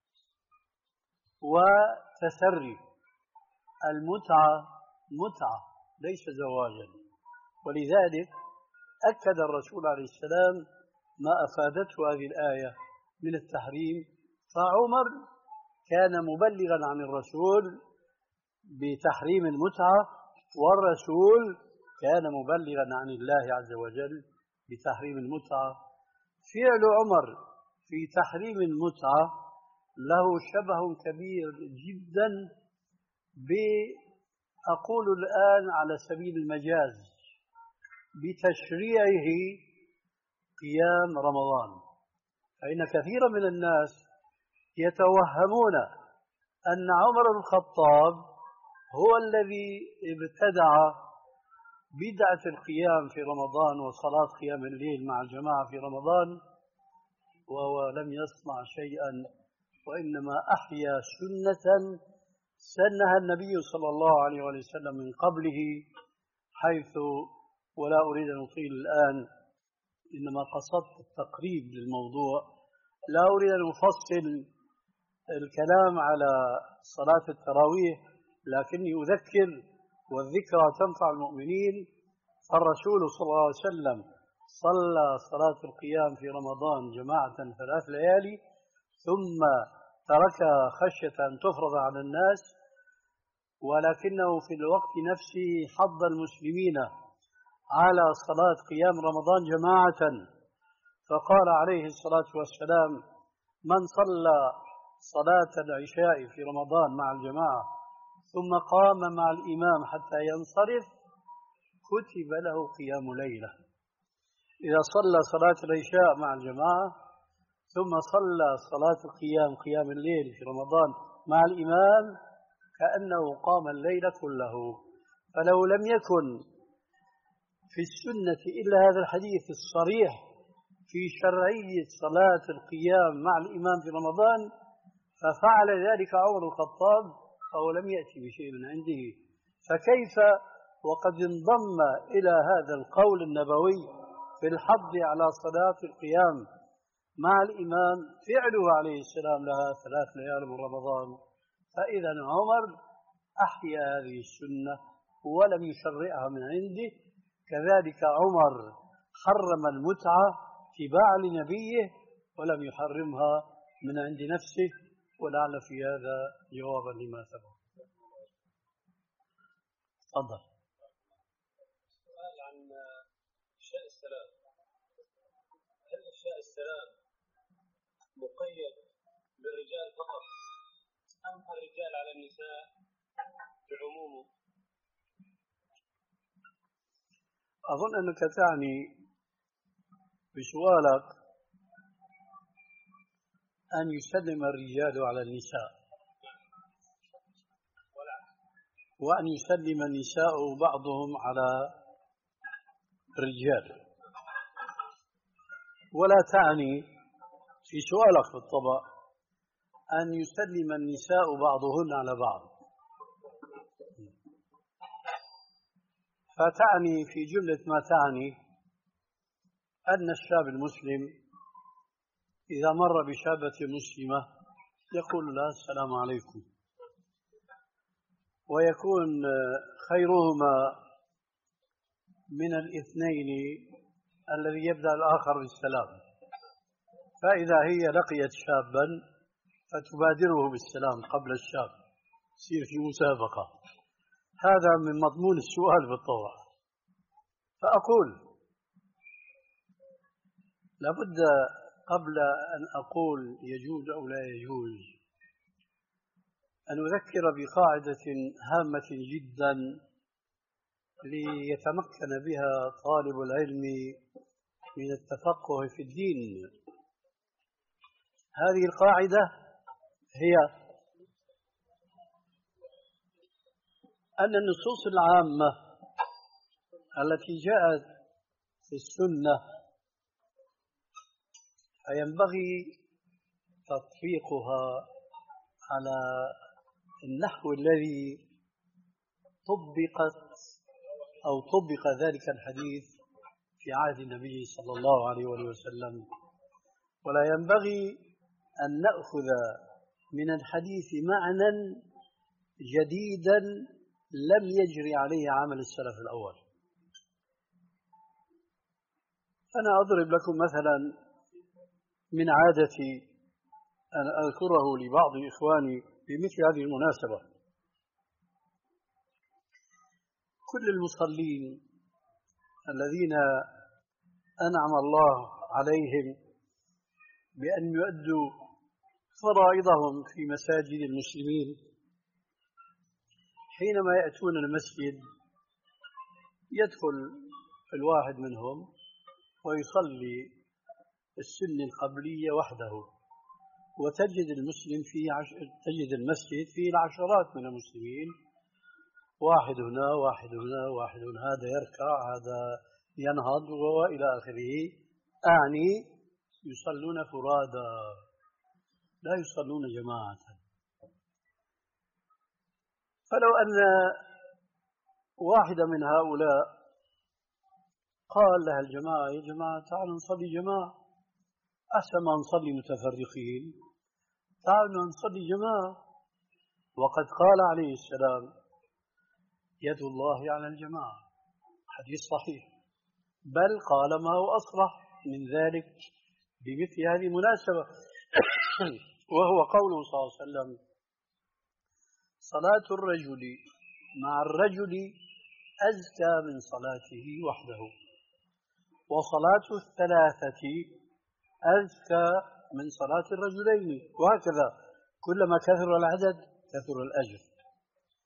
وتسري. المتعة متعة ليس زواجا، ولذلك أكد الرسول عليه السلام ما أفادته هذه الآية من التحريم. فعمر كان مبلغا عن الرسول بتحريم المتعة، والرسول كان مبلغا عن الله عز وجل بتحريم المتعة. فعل عمر في تحريم المتعة له شبه كبير جدا بأقول الآن على سبيل المجاز بتشريعه قيام رمضان. فإن كثيرا من الناس يتوهمون أن عمر الخطاب هو الذي ابتدع بدعة القيام في رمضان وصلاة قيام الليل مع الجماعة في رمضان، وهو لم يصنع شيئا، وإنما أحيا سنة سنها النبي صلى الله عليه وسلم من قبله، حيث ولا أريد أن أطيل الآن، إنما قصدت التقريب للموضوع، لا أريد أن أفصل الكلام على صلاة التراويح، لكني أذكر والذكرى تنفع المؤمنين. فالرسول صلى الله عليه وسلم صلى صلاة القيام في رمضان جماعة ثلاث ليالي ثم تركها خشية أن تفرض على الناس، ولكنه في الوقت نفسه حض المسلمين على صلاة قيام رمضان جماعة، فقال عليه الصلاة والسلام: من صلى صلاة العشاء في رمضان مع الجماعة ثم قام مع الإمام حتى ينصرف كتب له قيام ليلة. إذا صلى صلاة العشاء مع الجماعة ثم صلى صلاة القيام قيام الليل في رمضان مع الإمام كأنه قام الليل كله. فلو لم يكن في السنة إلا هذا الحديث الصريح في شرعية صلاة القيام مع الإمام في رمضان ففعل ذلك عمر الخطاب فهو لم يأتي بشيء من عنده، فكيف وقد انضم إلى هذا القول النبوي في الحض على صلاة القيام مع الإمام فعله عليه السلام لها ثلاث ليال من رمضان. فإذا عمر أحيا هذه السنة ولم يشرعها من عنده. كذلك عمر حرم المتعة اتباعا لنبيه ولم يحرمها من عند نفسه، ولعل في هذا جوابا لما سبق. تفضل. سؤال عن إفشاء السلام. هل إفشاء السلام مقيد بالرجال فقط أم الرجال على النساء بعمومه؟ أظن أنك تعني بسؤالك أن يسلم الرجال على النساء وأن يسلم النساء بعضهم على الرجال، ولا تعني في سؤالك بالطبع أن يسلم النساء بعضهن على بعض، فتعني في جملة ما تعني أن الشاب المسلم إذا مر بشابة مسلمة يقول لها السلام عليكم، ويكون خيرهما من الاثنين الذي يبدأ الآخر بالسلام. فإذا هي لقيت شابا فتبادره بالسلام قبل الشاب، يصير في مسابقة. هذا من مضمون السؤال بالطبع. فأقول لابد قبل أن أقول يجوز أو لا يجوز أن أذكر بقاعدة هامة جدا ليتمكن بها طالب العلم من التفقه في الدين. هذه القاعدة هي أن النصوص العامة التي جاءت في السنة فينبغي تطبيقها على النحو الذي طبقت أو طبق ذلك الحديث في عهد النبي صلى الله عليه وسلم، ولا ينبغي أن نأخذ من الحديث معنى جديدا لم يجري عليه عمل السلف الأول. أنا أضرب لكم مثلا من عادتي أن أذكره لبعض إخواني بمثل هذه المناسبة. كل المصلين الذين أنعم الله عليهم بأن يؤدوا فرائضهم في مساجد المسلمين حينما يأتون المسجد يدخل الواحد منهم ويصلي السنة القبلية وحده، وتجد المسلم في عش... تجد المسجد فيه العشرات من المسلمين، واحد هنا واحد هنا واحد هنا، هذا يركع هذا ينهض وإلى آخره. أعني يصلون فرادا لا يصلون جماعة. فلو أن واحدة من هؤلاء قال لها الجماعة يا جماعة تعالوا نصلي جماعة، أحسن ما نصلي متفرقين، تعالوا نصلي جماعة، وقد قال عليه السلام يد الله على الجماعة، حديث صحيح، بل قال ما هو أصرح من ذلك بمثل هذه المناسبة وهو قوله صلى الله عليه وسلم صلاة الرجل مع الرجل أزكى من صلاته وحده، وصلاة الثلاثة أزكى من صلاة الرجلين، وهكذا كلما كثر العدد كثر الأجر.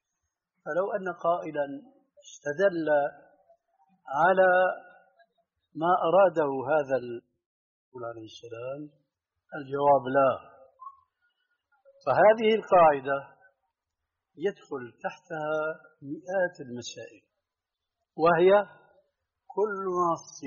فلو أن قائلا استدل على ما أراده هذا الرسول عليه السلام؟ الجواب لا. فهذه القاعدة يدخل تحتها مئات المسائل، وهي كل نص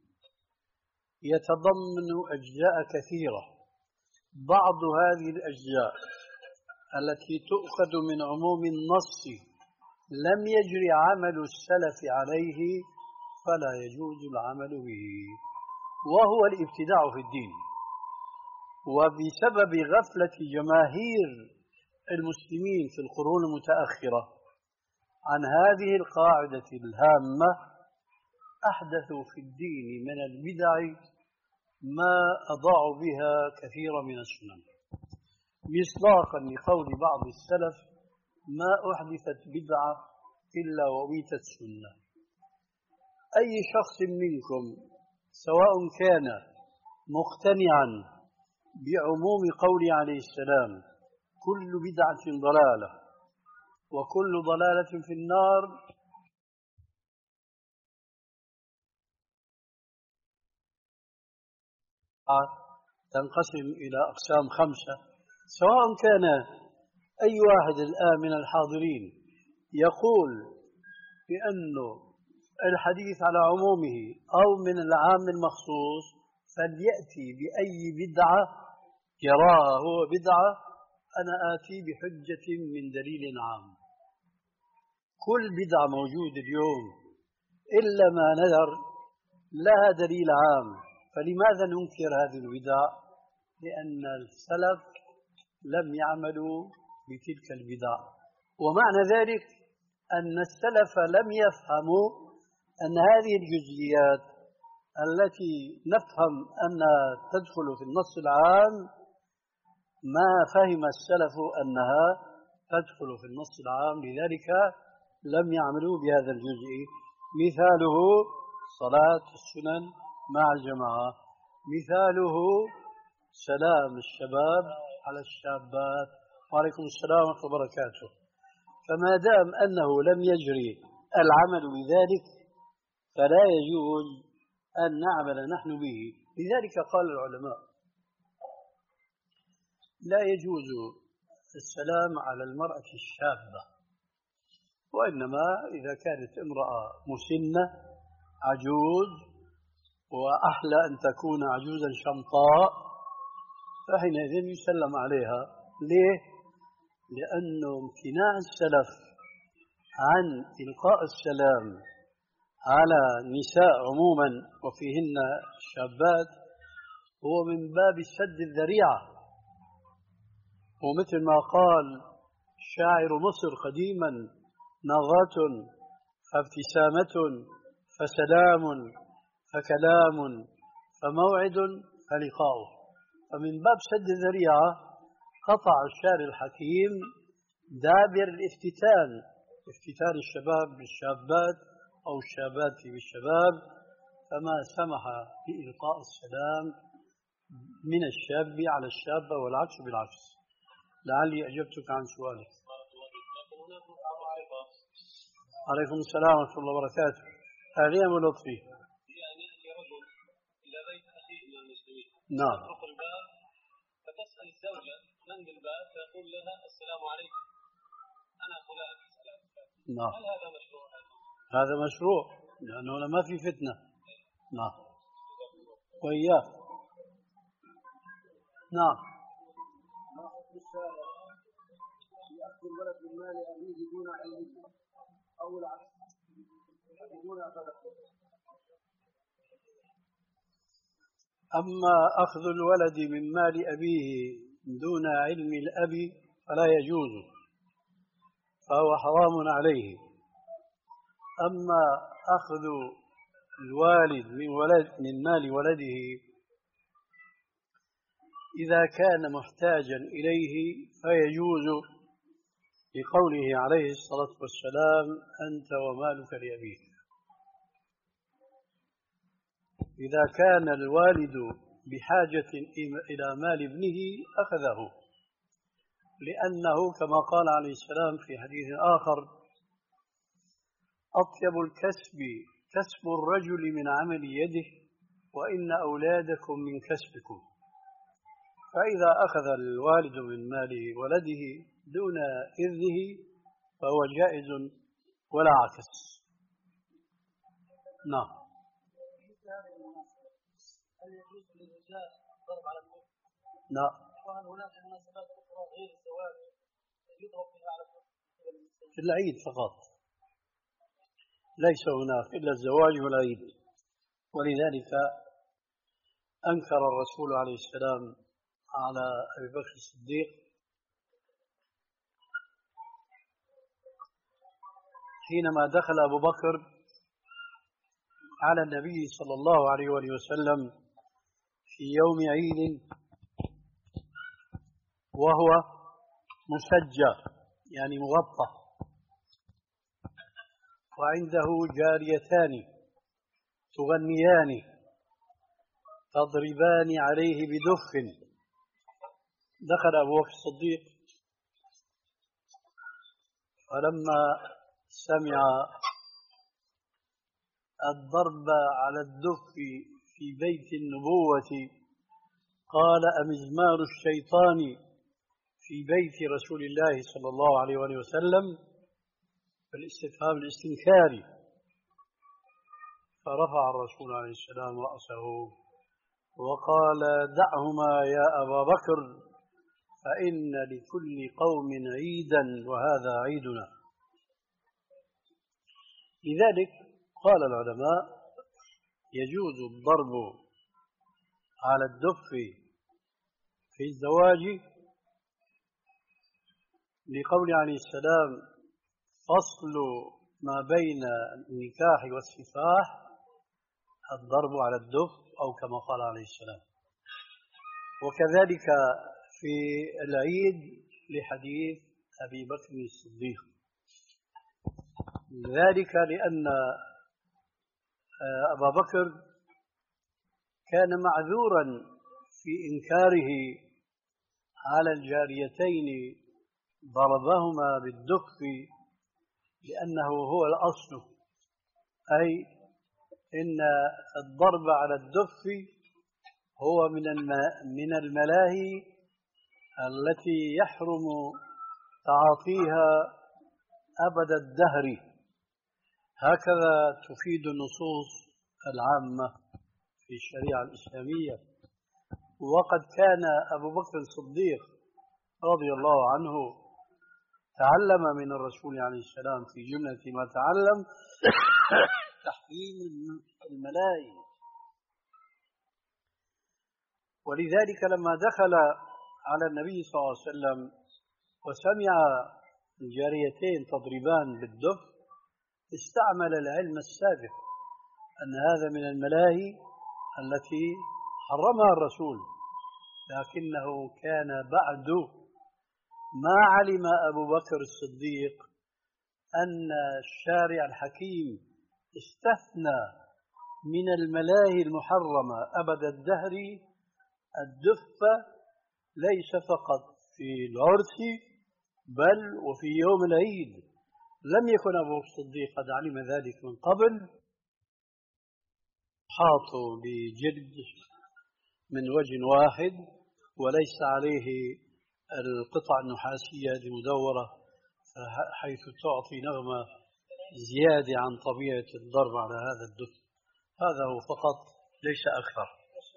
يتضمن أجزاء كثيرة. بعض هذه الأجزاء التي تؤخذ من عموم النص لم يجري عمل السلف عليه فلا يجوز العمل به، وهو الابتداع في الدين. وبسبب غفلة جماهير المسلمين في القرون المتأخرة عن هذه القاعدة الهامة أحدثوا في الدين من البدع ما أضاعوا بها كثيرا من السنن، مصداقا لقول بعض السلف: ما أحدثت بدعة إلا وميتت سنة. أي شخص منكم سواء كان مقتنعا بعموم قوله عليه السلام: كل بدعة ضلالة وكل ضلالة في النار، تنقسم إلى أقسام خمسة. سواء كان أي واحد الآن من الحاضرين يقول بأنه الحديث على عمومه أو من العام المخصوص، فليأتي بأي بدعة يراها هو بدعة، أنا آتي بحجة من دليل عام. كل بدعة موجودة اليوم إلا ما نذر لها دليل عام. فلماذا ننكر هذه البدع؟ لأن السلف لم يعملوا بتلك البدع. ومعنى ذلك أن السلف لم يفهموا أن هذه الجزئيات التي نفهم أنها تدخل في النص العام، ما فهم السلف أنها تدخل في النص العام، لذلك لم يعملوا بهذا الجزء. مثاله صلاة السنن مع الجماعة، مثاله سلام الشباب على الشابات. وعليكم السلام ورحمة الله وبركاته. فما دام أنه لم يجري العمل بذلك فلا يجوز أن نعمل نحن به. لذلك قال العلماء: لا يجوز السلام على المرأة الشابة، وإنما إذا كانت امرأة مسنة عجوز، وأحلى أن تكون عجوزا شمطاء، فحينئذ يسلم عليها. ليه؟ لأنه امتناع السلف عن إلقاء السلام على النساء عموما وفيهن الشابات هو من باب سد الذريعة. ومثل ما قال شاعر مصر قديما: نظرة فابتسامة فسلام فكلام فموعد فلقاء. فمن باب سد الذريعة قطع الشاعر الحكيم دابر الافتتان، افتتان الشباب بالشابات أو الشابات بالشباب، فما سمح بإلقاء السلام من الشاب على الشابة والعكس بالعكس. لعلي أجبتك عن سؤالك. عليكم السلام ورحمة الله وبركاته. أهلين ولطفي. يعني يأتي رجل إلى بيت أخيه من المسلمين، نعم، يطرق الباب فتسأل الزوجة من بالباب فيقول لها: السلام عليكم، أنا فلان. نعم، هل هذا مشروع؟ هذا مشروع لأنه ما في فتنة. نعم، وإياه. نعم. يأخذ الولد من مال أبيه دون علمه أو العكس دون صدقه. أما أخذ الولد من مال أبيه دون علم الأب فلا يجوز، فهو حرام عليه. أما أخذ الوالد من ولد من مال ولده إذا كان محتاجا إليه فيجوز، لقوله عليه الصلاة والسلام: أنت ومالك لأبيك. إذا كان الوالد بحاجة إلى مال ابنه أخذه، لأنه كما قال عليه السلام في حديث آخر: أطيب الكسب كسب الرجل من عمل يده وإن أولادكم من كسبكم. فإذا أخذ الوالد من مال ولده دون إذنه فهو جائز ولا عكس. نعم. هل يجوز للرجال الضرب على الكفر؟ لا. وهل هناك مناسبات أخرى غير الزواج يضرب فيها على الكفر؟ في العيد فقط، ليس هناك إلا الزواج والعيد. ولذلك أنكر الرسول عليه السلام على أبي بكر الصديق حينما دخل أبو بكر على النبي صلى الله عليه وآله وسلم في يوم عيد وهو مسجى يعني مغطى، وعنده جاريتان تغنيان تضربان عليه بدف. دخل أبو بكر الصديق فلما سمع الضرب على الدف في بيت النبوة قال أمزمار الشيطان في بيت رسول الله صلى الله عليه وآله وسلم، فالاستفهام الاستنكاري. فرفع الرسول عليه السلام رأسه وقال دعهما يا أبا بكر فإن لكل قوم عيدا وهذا عيدنا. لذلك قال العلماء يجوز الضرب على الدف في الزواج لقول عليه السلام فصل ما بين النكاح والسفاح الضرب على الدف، أو كما قال عليه السلام. وكذلك في العيد لحديث أبي بكر الصديق، ذلك لأن أبا بكر كان معذورا في إنكاره على الجاريتين ضربهما بالدف لأنه هو الأصل، أي إن الضرب على الدف هو من من الملاهي التي يحرم تعاطيها أبد الدهر، هكذا تفيد النصوص العامة في الشريعة الإسلامية. وقد كان أبو بكر الصديق رضي الله عنه تعلم من الرسول عليه السلام في جملة ما تعلم تحريم الملاهي. ولذلك لما دخل على النبي صلى الله عليه وسلم وسمع الجاريتين تضربان بالدف استعمل العلم السابق أن هذا من الملاهي التي حرمها الرسول، لكنه كان بعد ما علم أبو بكر الصديق أن الشارع الحكيم استثنى من الملاهي المحرمة أبد الدهر الدف، ليس فقط في العرس بل وفي يوم العيد. لم يكن أبو بكر الصديق قد علم ذلك من قبل، حاطوا بجلد من وجه واحد وليس عليه القطع النحاسية المدورة حيث تعطي نغمة زيادة عن طبيعة الضرب على هذا الدف. هذا هو فقط ليس أكثر.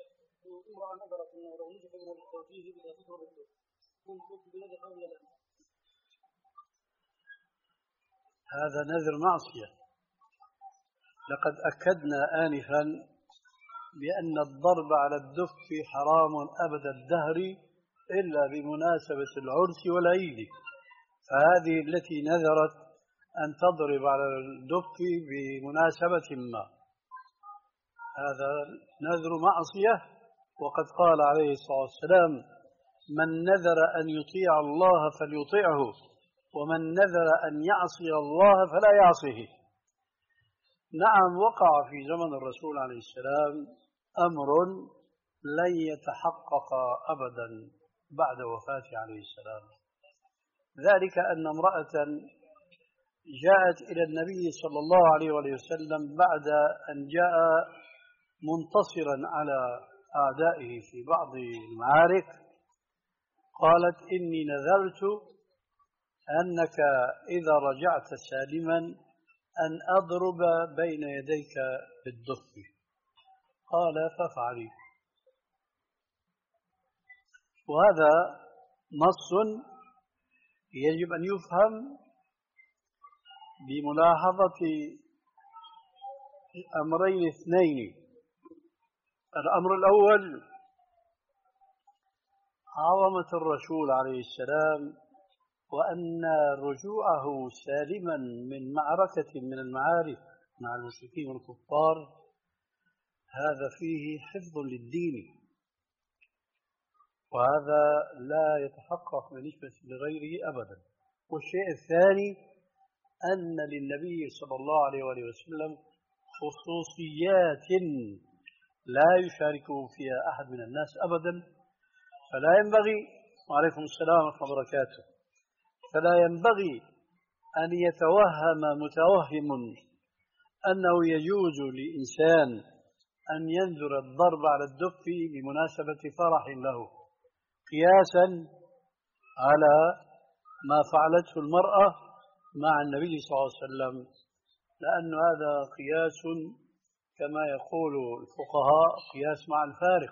هذا نذر معصية. لقد أكدنا آنفا بأن الضرب على الدف حرام أبد الدهر إلا بمناسبة العرس والعيد، فهذه التي نذرت أن تضرب على الدف بمناسبة ما، هذا نذر معصية. وقد قال عليه الصلاة والسلام من نذر أن يطيع الله فليطيعه ومن نذر أن يعصي الله فلا يعصيه. نعم، وقع في زمن الرسول عليه السلام أمر لن يتحقق أبدا بعد وفاته عليه السلام، ذلك أن امرأة جاءت إلى النبي صلى الله عليه وسلم بعد أن جاء منتصرا على أعدائه في بعض المعارك، قالت إني نذرت أنك إذا رجعت سالما أن أضرب بين يديك بالدف. قال فافعلي. وهذا نص يجب أن يفهم بملاحظة أمرين اثنين. الأمر الأول عظمة الرسول عليه السلام، وأن رجوعه سالما من معركة من المعارك مع المشركين والكفار هذا فيه حفظ للدين، وهذا لا يتحقق بالنسبة لغيره أبدا. والشيء الثاني أن للنبي صلى الله عليه وآله وسلم خصوصيات لا يشاركه فيها أحد من الناس أبدا، فلا ينبغي، وعليكم السلام ورحمة الله وبركاته، فلا ينبغي أن يتوهم متوهم أنه يجوز لإنسان أن ينذر الضرب على الدف بمناسبة فرح له، قياسا على ما فعلته المرأة مع النبي صلى الله عليه وسلم، لأن هذا قياس كما يقول الفقهاء قياس مع الفارق،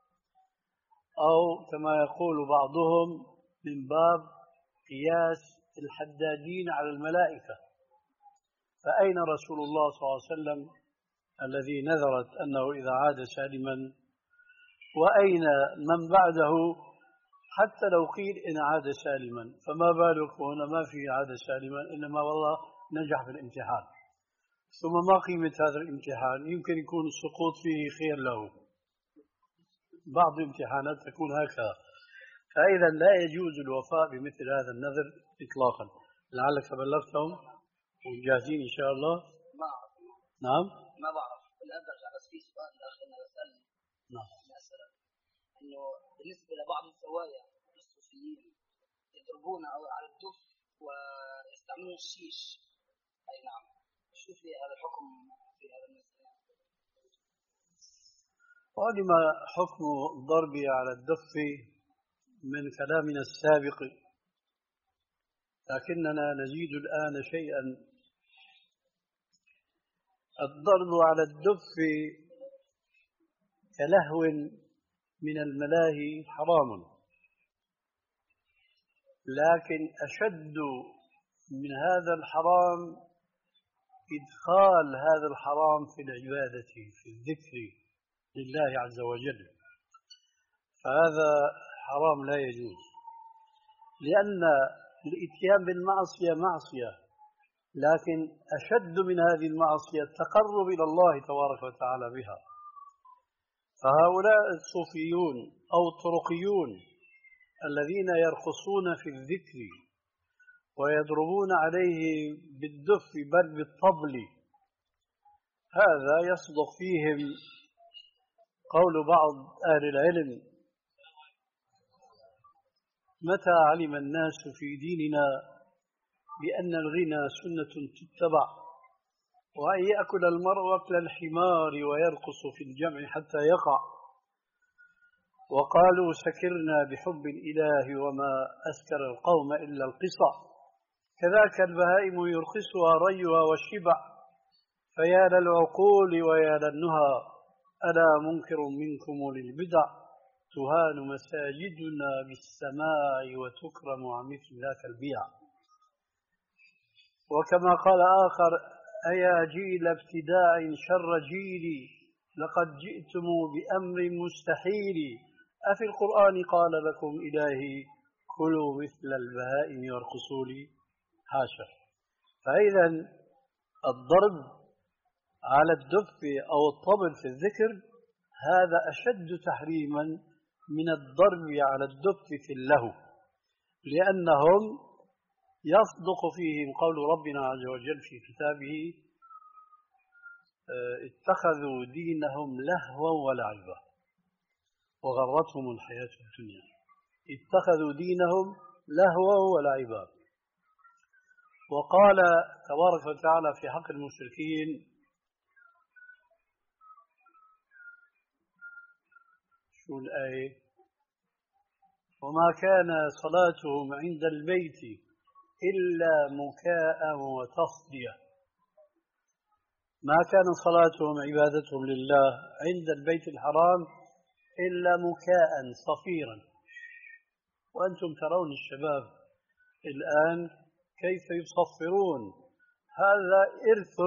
أو كما يقول بعضهم من باب قياس الحدادين على الملائكة. فأين رسول الله صلى الله عليه وسلم الذي نذرت أنه إذا عاد سالما، وأين من بعده حتى لو قيل إن عاد سالما، فما بالك هنا ما في عاد سالما، إنما والله نجح في الامتحان. ثم ما قيمة هذا الامتحان؟ يمكن يكون السقوط فيه خير له، بعض الامتحانات تكون هكذا. فإذا لا يجوز الوفاء بمثل هذا النذر إطلاقا. لعلك بلغتهم وجاهزين إن شاء الله. ما نعم ما بعرف الآن برجع، بس في سؤال داخلنا بسألني. نعم. مثلا إنه بالنسبة لبعض الزوايا الصوفيين يضربون أو على الدف ويستعملون الشيش. أي نعم، شو في هذا الحكم في هذا المسألة؟ وعلم حكم الضرب على الدف من كلامنا السابق، لكننا نزيد الآن شيئا. الضرب على الدف كلهو من الملاهي حرام، لكن أشد من هذا الحرام إدخال هذا الحرام في العبادة، في الذكر لله عز وجل، فهذا حرام لا يجوز، لأن الإتيان بالمعصية معصية، لكن أشد من هذه المعصية التقرب إلى الله تبارك وتعالى بها. فهؤلاء الصوفيون أو الطرقيون الذين يرقصون في الذكر ويضربون عليه بالدف بل بالطبل، هذا يصدق فيهم قول بعض أهل العلم: متى علم الناس في ديننا بأن الغنى سنة تتبع، وأن يأكل المرء أكل الحمار ويرقص في الجمع حتى يقع، وقالوا سكرنا بحب الإله وما أسكر القوم إلا القصع، كذاك البهائم يرقصها ريها والشبع، فيا للعقول ويا للنهى ألا منكر منكم للبدع، تهان مساجدنا بالسماع وتكرم عن مثل ذاك البيع. وكما قال آخر: أيا جيل ابتداء شر جيلي لقد جئتم بأمر مستحيل، أفي القرآن قال لكم إلهي كلوا مثل البهائم يرقصوا لي؟ حاشا. فإذا الضرب على الدف أو الطبل في الذكر هذا أشد تحريما من الضرب على الدف في اللهو، لأنهم يصدق فيهم قول ربنا عز وجل في كتابه: اتخذوا دينهم لهوا ولعبا وغرتهم الحياة الدنيا. اتخذوا دينهم لهوا ولعبا. وقال تبارك وتعالى في حق المشركين: شو الآية؟ وما كان صلاتهم عند البيت إلا مكاء وتصدية. ما كان صلاتهم عبادتهم لله عند البيت الحرام إلا مكاء صفيرا. وأنتم ترون الشباب الآن كيف يصفرون. هذا إرث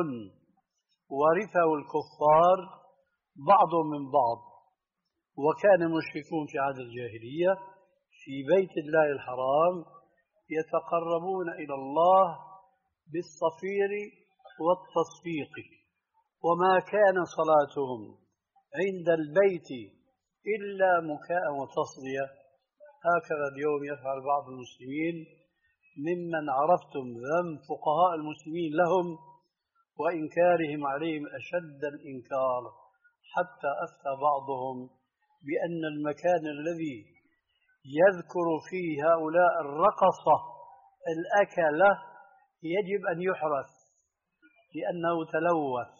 ورثه الكفار بعضهم من بعض. وكان المشركون في عهد الجاهلية في بيت الله الحرام يتقربون إلى الله بالصفير والتصفيق. وما كان صلاتهم عند البيت إلا مكاء وتصدية. هكذا اليوم يفعل بعض المسلمين ممن عرفتم ذم فقهاء المسلمين لهم وإنكارهم عليهم أشد الإنكار، حتى أفتى بعضهم بأن المكان الذي يذكر فيه هؤلاء الرقصة الأكلة يجب أن يحرث لأنه تلوث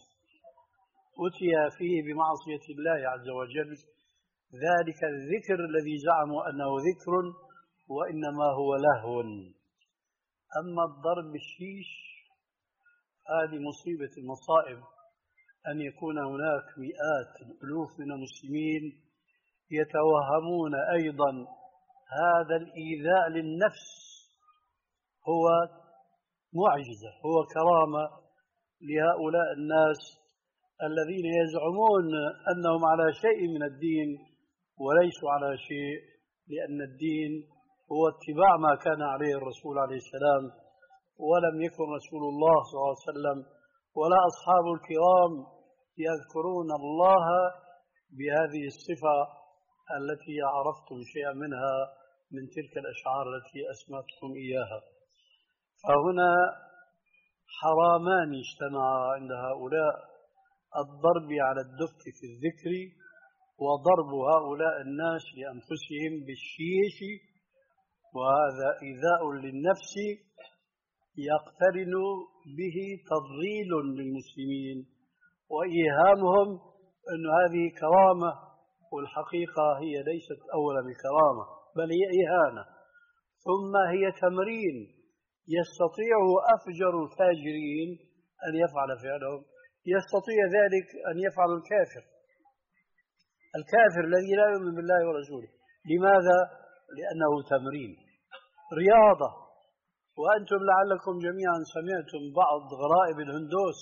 أتي فيه بمعصية الله عز وجل. ذلك الذكر الذي زعموا أنه ذكر وإنما هو لهو. أما الضرب بالشيش هذه مصيبة المصائب، أن يكون هناك مئات الألوف من المسلمين يتوهمون أيضا هذا الإيذاء للنفس هو معجزة، هو كرامة لهؤلاء الناس الذين يزعمون أنهم على شيء من الدين وليسوا على شيء، لأن الدين هو اتباع ما كان عليه الرسول عليه السلام، ولم يكن رسول الله صلى الله عليه وسلم ولا أصحاب الكرام يذكرون الله بهذه الصفة التي عرفتم شيئا منها من تلك الأشعار التي أسمعتكم إياها. فهنا حرامان اجتمعا عند هؤلاء: الضرب على الدف في الذكر، وضرب هؤلاء الناس لأنفسهم بالشيش، وهذا إيذاء للنفس يقترن به تضليل للمسلمين وإيهامهم أن هذه كرامة، والحقيقة هي ليست أولا بكرامة بل هي إهانة، ثم هي تمرين يستطيع أفجر الفاجرين أن يفعل فعلهم، يستطيع ذلك أن يفعل الكافر الكافر الذي لا يؤمن بالله ورسوله. لماذا؟ لأنه تمرين رياضة. وأنتم لعلكم جميعا سمعتم بعض غرائب الهندوس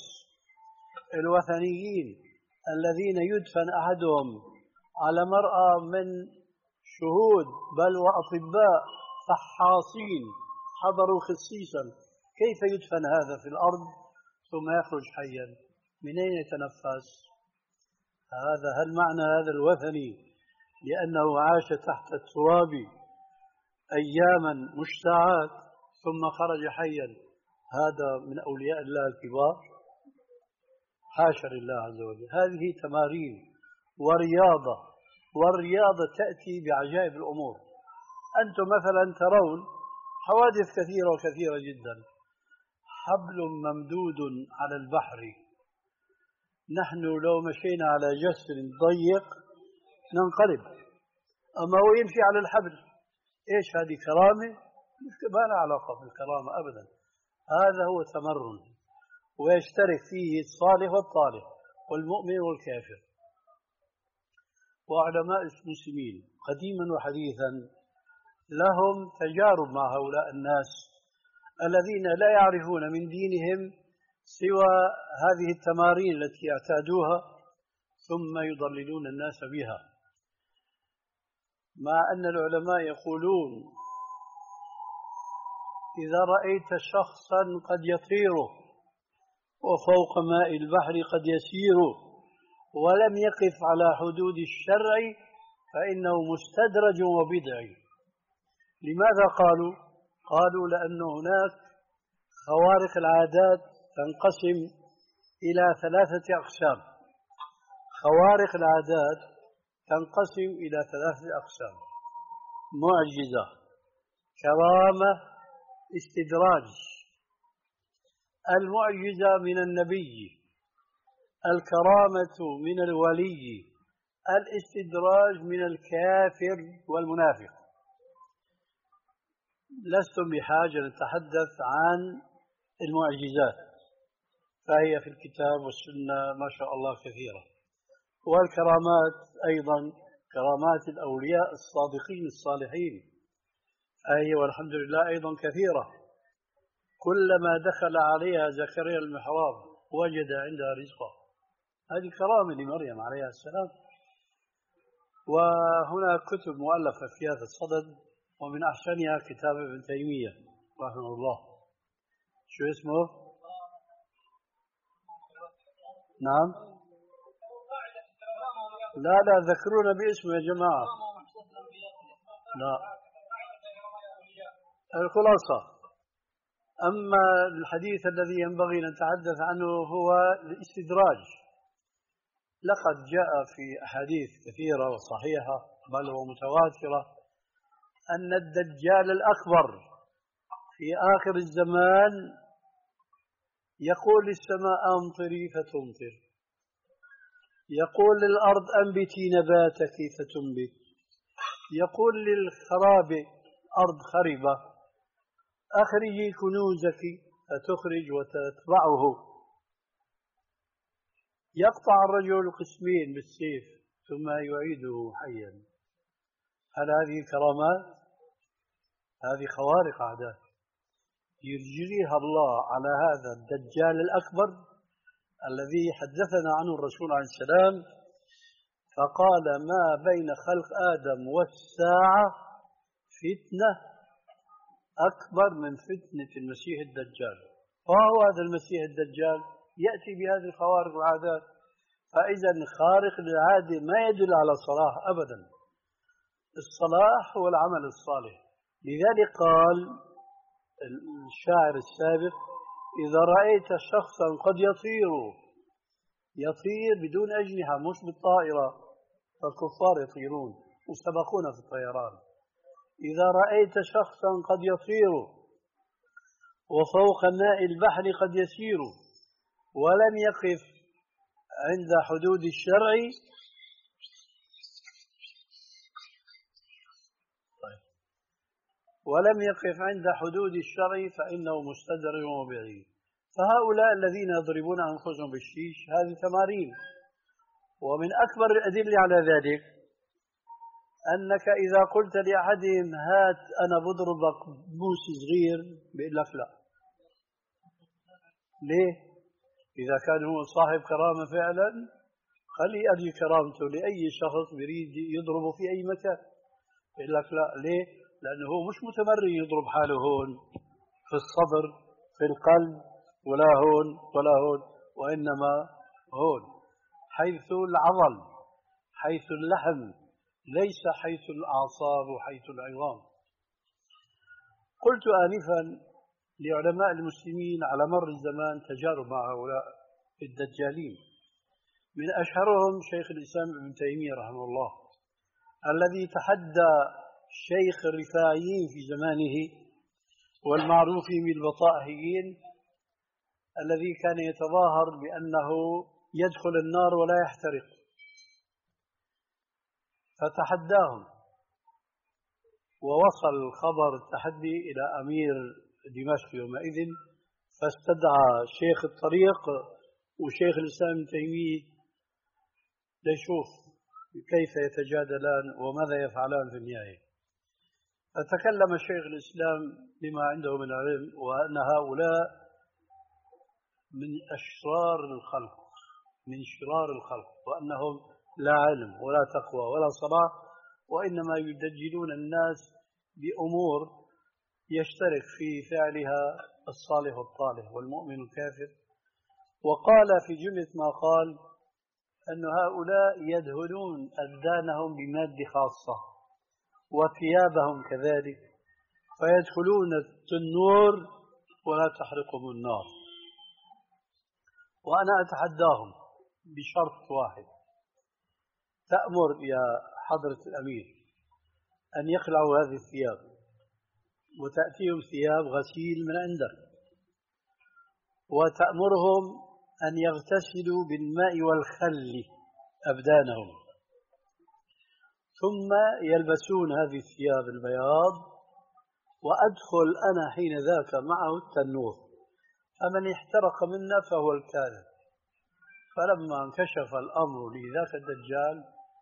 الوثنيين الذين يدفن أحدهم على مرأى من شهود بل وأطباء فحاصين حضروا خصيصا. كيف يدفن هذا في الأرض ثم يخرج حيا؟ من أين يتنفس هذا؟ هل معنى هذا الوثني لأنه عاش تحت التراب أياما مشتعات ثم خرج حيا هذا من أولياء الله الكبار؟ حاشا لله عز وجل. هذه تمارين ورياضة، والرياضة تأتي بعجائب الأمور. أنتم مثلا ترون حوادث كثيرة وكثيرة جدا. حبل ممدود على البحر، نحن لو مشينا على جسر ضيق ننقلب، أما هو يمشي على الحبل. إيش هذه؟ كرامة؟ ما لها علاقة بالكرامة أبدا. هذا هو تمرن، ويشترك فيه الصالح والطالح والمؤمن والكافر. وعلماء المسلمين قديما وحديثا لهم تجارب مع هؤلاء الناس الذين لا يعرفون من دينهم سوى هذه التمارين التي اعتادوها ثم يضللون الناس بها. مع أن العلماء يقولون: إذا رأيت شخصا قد يطير وفوق ماء البحر قد يسير ولم يقف على حدود الشرع فإنه مستدرج وبدعي. لماذا قالوا؟ قالوا لأن هناك خوارق العادات تنقسم إلى ثلاثة أقسام. خوارق العادات تنقسم إلى ثلاثة أقسام: معجزة، كرامة، استدراج. المعجزة من النبي، الكرامة من الولي، الاستدراج من الكافر والمنافق. لستم بحاجة نتحدث عن المعجزات، فهي في الكتاب والسنة ما شاء الله كثيرة، والكرامات أيضا كرامات الأولياء الصادقين الصالحين فهي والحمد لله أيضا كثيرة. كلما دخل عليها زكريا المحراب وجد عندها رزقا، هذه كرامة لمريم عليها السلام. وهنا كتب مؤلفة في هذا الصدد، ومن أحسنها كتاب ابن تيمية رحمه الله. شو اسمه؟ نعم، لا لا ذكرونا باسمه يا جماعة. لا، الخلاصة. أما الحديث الذي ينبغي أن نتحدث عنه هو الاستدراج. لقد جاء في أحاديث كثيرة وصحيحة بل ومتواترة أن الدجال الأكبر في آخر الزمان يقول للسماء أمطري فتمطر، يقول للأرض أنبتي نباتك فتنبت، يقول للخراب أرض خربة أخرجي كنوزك فتخرج وتتبعه، يقطع الرجل قسمين بالسيف ثم يعيده حيا. هل هذه كرامات؟ هذه خوارق عادات يجريها الله على هذا الدجال الأكبر الذي حدثنا عنه الرسول عليه السلام، فقال ما بين خلق آدم والساعة فتنة أكبر من فتنة المسيح الدجال. وهو هذا المسيح الدجال يأتي بهذه الخوارق العادات. فإذا خارق للعادة ما يدل على صلاح أبدا. الصلاح هو العمل الصالح. لذلك قال الشاعر السابق إذا رأيت شخصا قد يطير يطير بدون أجنحة مش بالطائرة، فالكفار يطيرون وسبقونا في الطيران. إذا رأيت شخصا قد يطير وفوق ماء البحر قد يسير ولم يقف عند حدود الشرع ولم يقف عند حدود الشرع فإنه مستدر وبعيد. فهؤلاء الذين يضربون أنفسهم بالشيش هذه تمارين. ومن أكبر الأدلة على ذلك أنك إذا قلت لأحدهم هات أنا بضربك بوس صغير بيقول لك لا. ليه؟ إذا كان هو صاحب كرامة فعلا خلي أرجي كرامته لأي شخص يريد يضربه في أي مكان. يقول لك لا. ليه؟ لأنه هو مش متمرن يضرب حاله هون في الصدر في القلب ولا هون ولا هون، وإنما هون حيث العضل حيث اللحم ليس حيث الأعصاب وحيث العظام. قلت آنفا لعلماء المسلمين على مر الزمان تجارب مع هؤلاء الدجالين، من أشهرهم شيخ الإسلام ابن تيمية رحمه الله الذي تحدى شيخ الرفاعيين في زمانه والمعروف بالبطائحيين الذي كان يتظاهر بأنه يدخل النار ولا يحترق، فتحداهم ووصل خبر التحدي إلى أمير دمشق يومئذ، فاستدعى شيخ الطريق وشيخ الإسلام ابن تيمية ليشوف كيف يتجادلان وماذا يفعلان في النهاية. فتكلم شيخ الإسلام بما عنده من علم وأن هؤلاء من أشرار الخلق من شرار الخلق وأنهم لا علم ولا تقوى ولا صلاح، وإنما يدجلون الناس بأمور يشترك في فعلها الصالح والطالح والمؤمن الكافر. وقال في جملة ما قال أن هؤلاء يدهنون أبدانهم بمادة خاصة وثيابهم كذلك، فيدخلون التنور ولا تحرقهم النار. وأنا أتحداهم بشرط واحد، تأمر يا حضرة الأمير أن يخلعوا هذه الثياب وتأتيهم ثياب غسيل من عندك، وتأمرهم أن يغتسلوا بالماء والخل أبدانهم ثم يلبسون هذه الثياب البياض، وأدخل أنا حين ذاك معه التنور، فمن احترق منا فهو الكاذب. فلما انكشف الأمر لذاك الدجال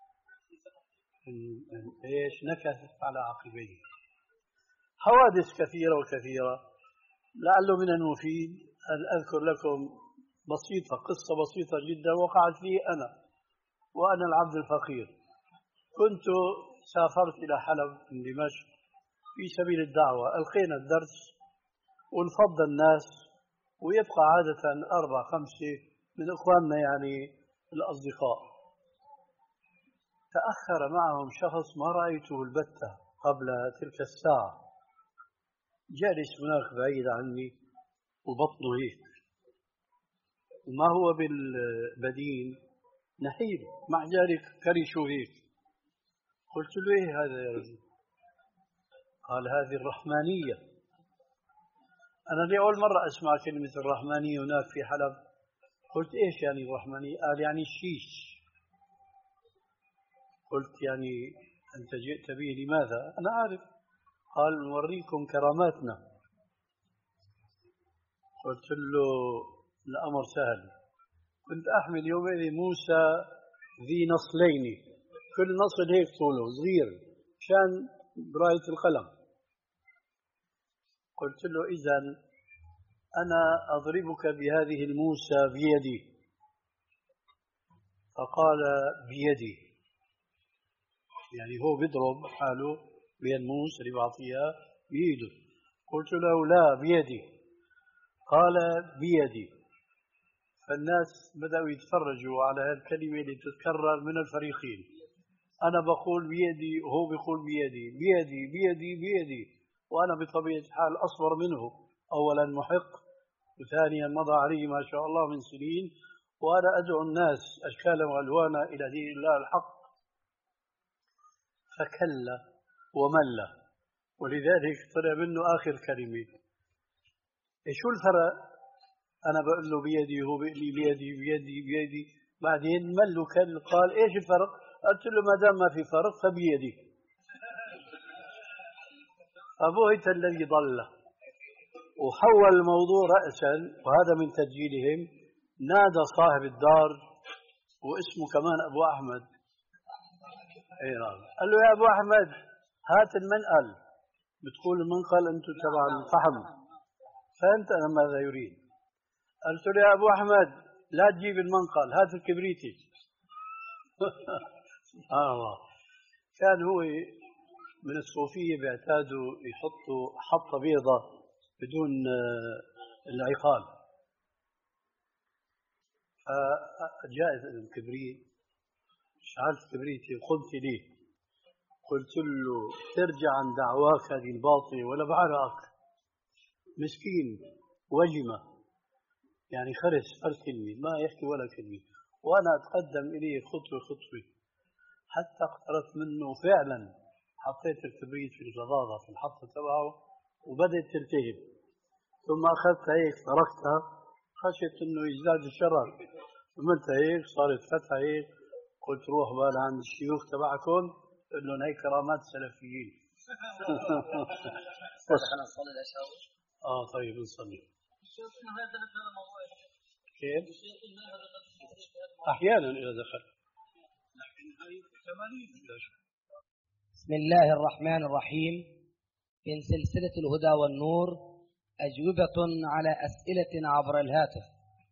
إيش نكث على عقبيه. حوادث كثيرة وكثيرة. لعله من المفيد أن أذكر لكم بسيطة، قصة بسيطة جدا وقعت لي أنا وأنا العبد الفقير. كنت سافرت إلى حلب من دمشق في سبيل الدعوة، ألقينا الدرس وانفض الناس، ويبقى عادة أربع خمسة من إخواننا يعني الأصدقاء. تأخر معهم شخص ما رأيته البتة قبل تلك الساعة، جالس هناك بعيد عني وبطنه هيك، وما هو بالبدين نحيل، مع ذلك كرشه هيك. قلت له ايه هذا يا رجل؟ قال هذه الرحمانية. أنا لأول مرة أسمع كلمة الرحمانية هناك في حلب. قلت ايش يعني الرحمانية؟ قال يعني الشيش. قلت يعني أنت جئت به لماذا؟ أنا عارف. قال نوريكم كراماتنا. قلت له الأمر سهل. كنت أحمل يومئذ موسى ذي نصلين، كل نصل هيك طوله صغير مشان براية القلم. قلت له إذن أنا أضربك بهذه الموسى بيدي. فقال بيدي، يعني هو بيضرب حاله بالموس اللي بعطيها بيده. قلت له لا بيدي. قال بيدي. فالناس بدأوا يتفرجوا على هذه الكلمة اللي تتكرر من الفريقين. أنا بقول بيدي وهو بيقول بيدي بيدي بيدي بيدي، وأنا بطبيعة الحال أصغر منه، أولا محق، وثانيا مضى عليه ما شاء الله من سنين، وأنا أدعو الناس أشكالا وألوانا إلى دين الله الحق. فكل ومل، ولذلك طلع منه آخر كلمة. شو الفرق؟ أنا بقول له بيدي وهو بيقول لي بيدي بيدي بيدي، بعدين مل وكل. قال إيش الفرق؟ قلت له ما دام ما في فرق فبيدي. فبهت الذي ضل وحول الموضوع رأسا، وهذا من تسجيلهم. نادى صاحب الدار واسمه كمان أبو أحمد، اي نعم، قال له يا أبو أحمد هات المنقل. بتقول المنقل أنتم تبع الفحم، فهمت أنا ماذا يريد. قلت له يا أبو أحمد لا تجيب المنقل، هات الكبريتي. سبحان الله. كان هو من الصوفية بيعتادوا يحطوا حطة بيضة بدون العقال. فجاء الكبريت، شعلت كبريتي وقلت ليه، قلت له ترجع عن دعواك هذه الباطلة ولا بعرقك. مسكين وجمة، يعني خرس فرس كلمة ما يحكي ولا كلمة، وأنا أتقدم إليه خطوة خطوة حتى اقتربت منه. فعلا حطيت الكبريت في الغضاضة في الحطة تبعه وبدأت تلتهب، ثم أخذتها هيك تركتها خشيت إنه يزداد الشرر، عملتها هيك صارت فتحة هيك. قلت روح بقى عند الشيوخ تبعكم قل لهم هي كرامات سلفيين. خلينا نصلي العشاء. اه طيب نصلي. كيف؟ احيانا اذا دخل. بسم الله الرحمن الرحيم. من سلسلة الهدى والنور أجوبة على أسئلة عبر الهاتف.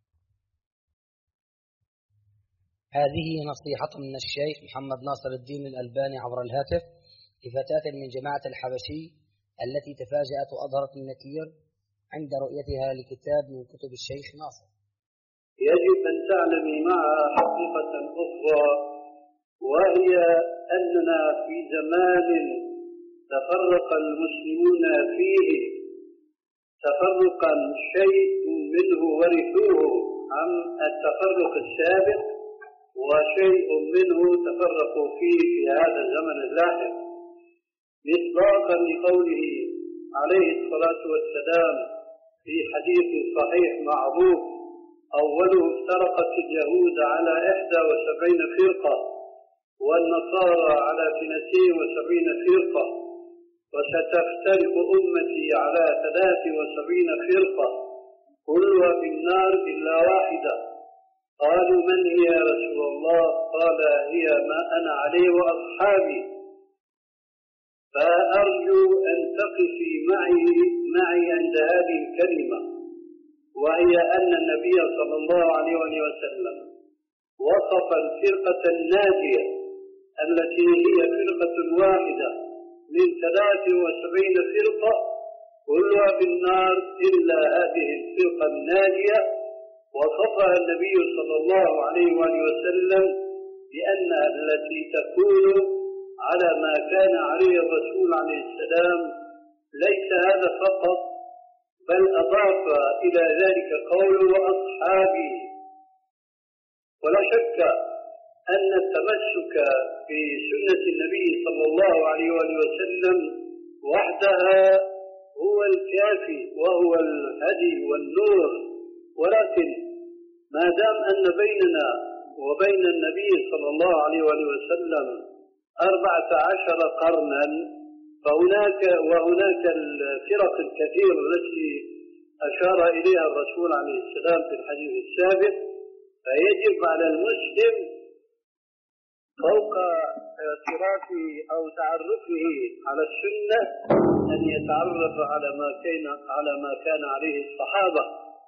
هذه نصيحة من الشيخ محمد ناصر الدين الألباني عبر الهاتف لفتاة من جماعة الحبشي التي تفاجأت وأظهرت النكير عند رؤيتها لكتاب من كتب الشيخ ناصر. يجب أن تعلمي معها حقيقة أخرى، وهي أننا في زمان تفرق المسلمون فيه تفرقا شيء منه ورثوه عن التفرق السابق، وشيء منه تفرقوا فيه في هذا الزمن اللاحق، مصداقا لقوله عليه الصلاة والسلام في حديث صحيح معروف: أوله افترقت اليهود على إحدى وسبعين فرقة والنصارى على اثنتين وسبعين فرقة، وستفترق أمتي على ثلاث وسبعين فرقة كلها في النار إلا واحدة. قالوا من هي يا رسول الله؟ قال هي ما أنا عليه وأصحابي. فأرجو أن تقفي معي معي عند هذه الكلمة، وهي أن النبي صلى الله عليه وسلم وصف الفرقة الناجية التي هي فرقة واحدة من ثلاث وسبعين فرقة كلها في النار إلا هذه الفرقة الناجية، وصفها النبي صلى الله عليه وسلم بأنها التي تكون على ما كان عليه الرسول عليه السلام. ليس هذا فقط، بل أضاف إلى ذلك قوله وأصحابي. ولا شك أن التمسك بسنة النبي صلى الله عليه وسلم وحدها هو الكافي وهو الهدي والنور، ولكن ما دام أن بيننا وبين النبي صلى الله عليه وسلم أربعة عشر قرنا، فهناك وهناك الفرق الكثيرة التي أشار إليها الرسول عليه السلام في الحديث السابق، فيجب على المسلم فوق اعترافه أو تعرفه على السنة أن يتعرف على ما كان على ما كان عليه الصحابة.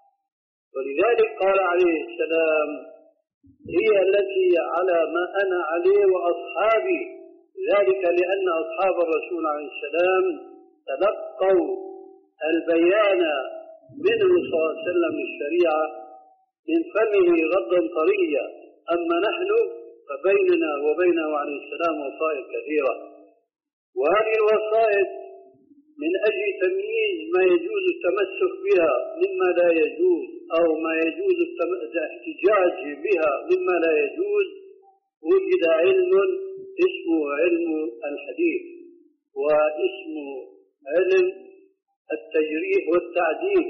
ولذلك قال عليه السلام هي التي على ما أنا عليه وأصحابي، ذلك لأن أصحاب الرسول عليه السلام تلقوا البيان منه صلى الله عليه وسلم الشريعة من فمه غضا طريا، أما نحن فبيننا وبينه عليه السلام وصائد كثيرة، وهذه الوصائد من أجل تمييز ما يجوز التمسك بها مما لا يجوز، أو ما يجوز الاحتجاج بها مما لا يجوز، وجد علم اسمه علم الحديث، واسمه علم التجريح والتعديل.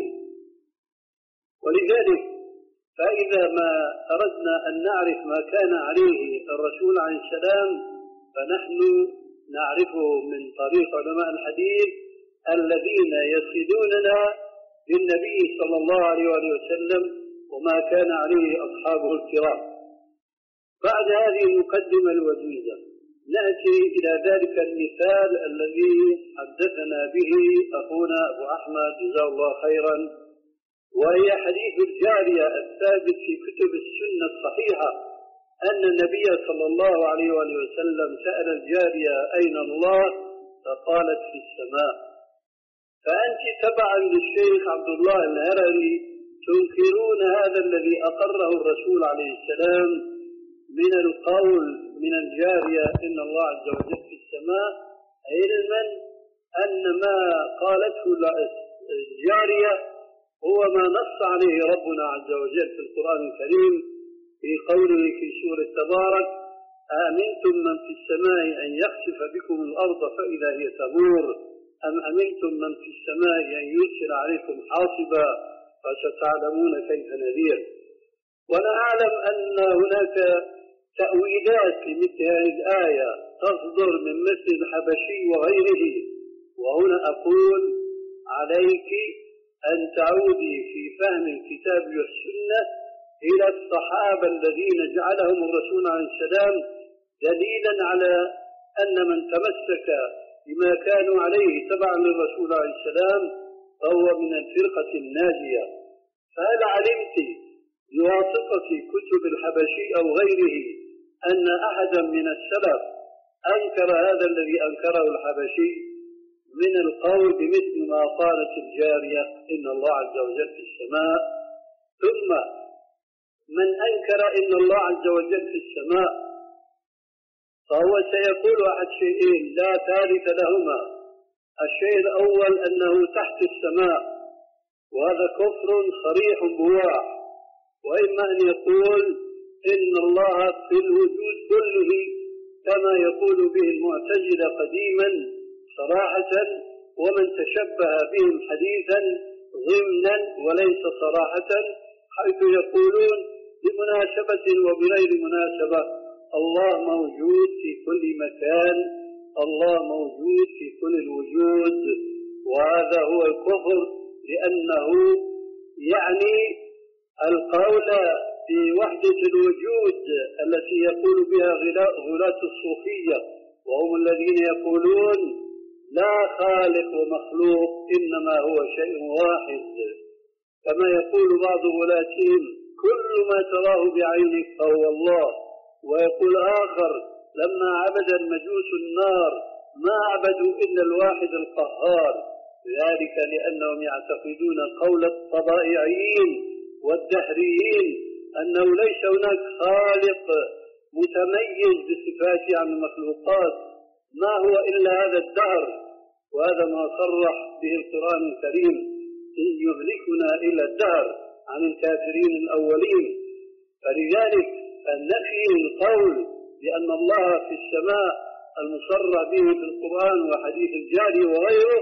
ولذلك فإذا ما أردنا أن نعرف ما كان عليه الرسول عليه السلام فنحن نعرفه من طريق علماء الحديث الذين يصلوننا بالنبي صلى الله عليه وسلم وما كان عليه أصحابه الكرام. بعد هذه المقدمة الوجيزة نأتي إلى ذلك المثال الذي حدثنا به أخونا أبو أحمد جزاه الله خيرا، وهي حديث الجارية الثابت في كتب السنة الصحيحة أن النبي صلى الله عليه وسلم سأل الجارية أين الله؟ فقالت في السماء. فأنت تبعا للشيخ عبد الله الهرري تنكرون هذا الذي أقره الرسول عليه السلام من القول من الجارية إن الله عز وجل في السماء، علما أن ما قالته الجارية هو ما نص عليه ربنا عز وجل في القرآن الكريم في قوله في سورة تبارك أأمنتم من في السماء أن يخسف بكم الأرض فإذا هي تمور أم أمنتم من في السماء أن يرسل عليكم حاصبا فستعلمون كيف نذير. وأنا أعلم أن هناك تأويلات لمثل هذه الآية تصدر من مثل الحبشي وغيره، وهنا أقول عليك أن تعودي في فهم الكتاب والسنة إلى الصحابة الذين جعلهم الرسول عليه السلام دليلا على أن من تمسك بما كانوا عليه تبعا للرسول عليه السلام فهو من الفرقة الناجية. فهل علمت بواسطة كتب الحبشي أو غيره أن أحدا من السلف أنكر هذا الذي أنكره الحبشي من القول بمثل ما قالت الجارية إن الله عز وجل في السماء؟ ثم من أنكر إن الله عز وجل في السماء فهو سيقول أحد شيئين لا ثالث لهما. الشيء الأول أنه تحت السماء، وهذا كفر صريح بواح، وإما أن يقول إن الله في الوجود كله كما يقول به المعتزلة قديما صراحة، ومن تشبه بهم حديثا ضمنا وليس صراحة، حيث يقولون بمناسبة وبغير مناسبة الله موجود في كل مكان، الله موجود في كل الوجود، وهذا هو الكفر، لأنه يعني القول بوحدة الوجود التي يقول بها غلاة الصوفية، وهم الذين يقولون لا خالق ومخلوق إنما هو شيء واحد، كما يقول بعض غلاتهم كل ما تراه بعينك فهو الله، ويقول آخر لما عبد المجوس النار ما عبدوا إلا الواحد القهار، ذلك لأنهم يعتقدون قول الطبائعيين والدهريين أنه ليس هناك خالق متميز بصفاته عن المخلوقات، ما هو إلا هذا الدهر، وهذا ما صرح به القرآن الكريم إن يهلكنا إلا الدهر عن الكافرين الأولين. فلذلك النفي القول بأن الله في السماء المصرح به في القرآن وحديث الجاري وغيره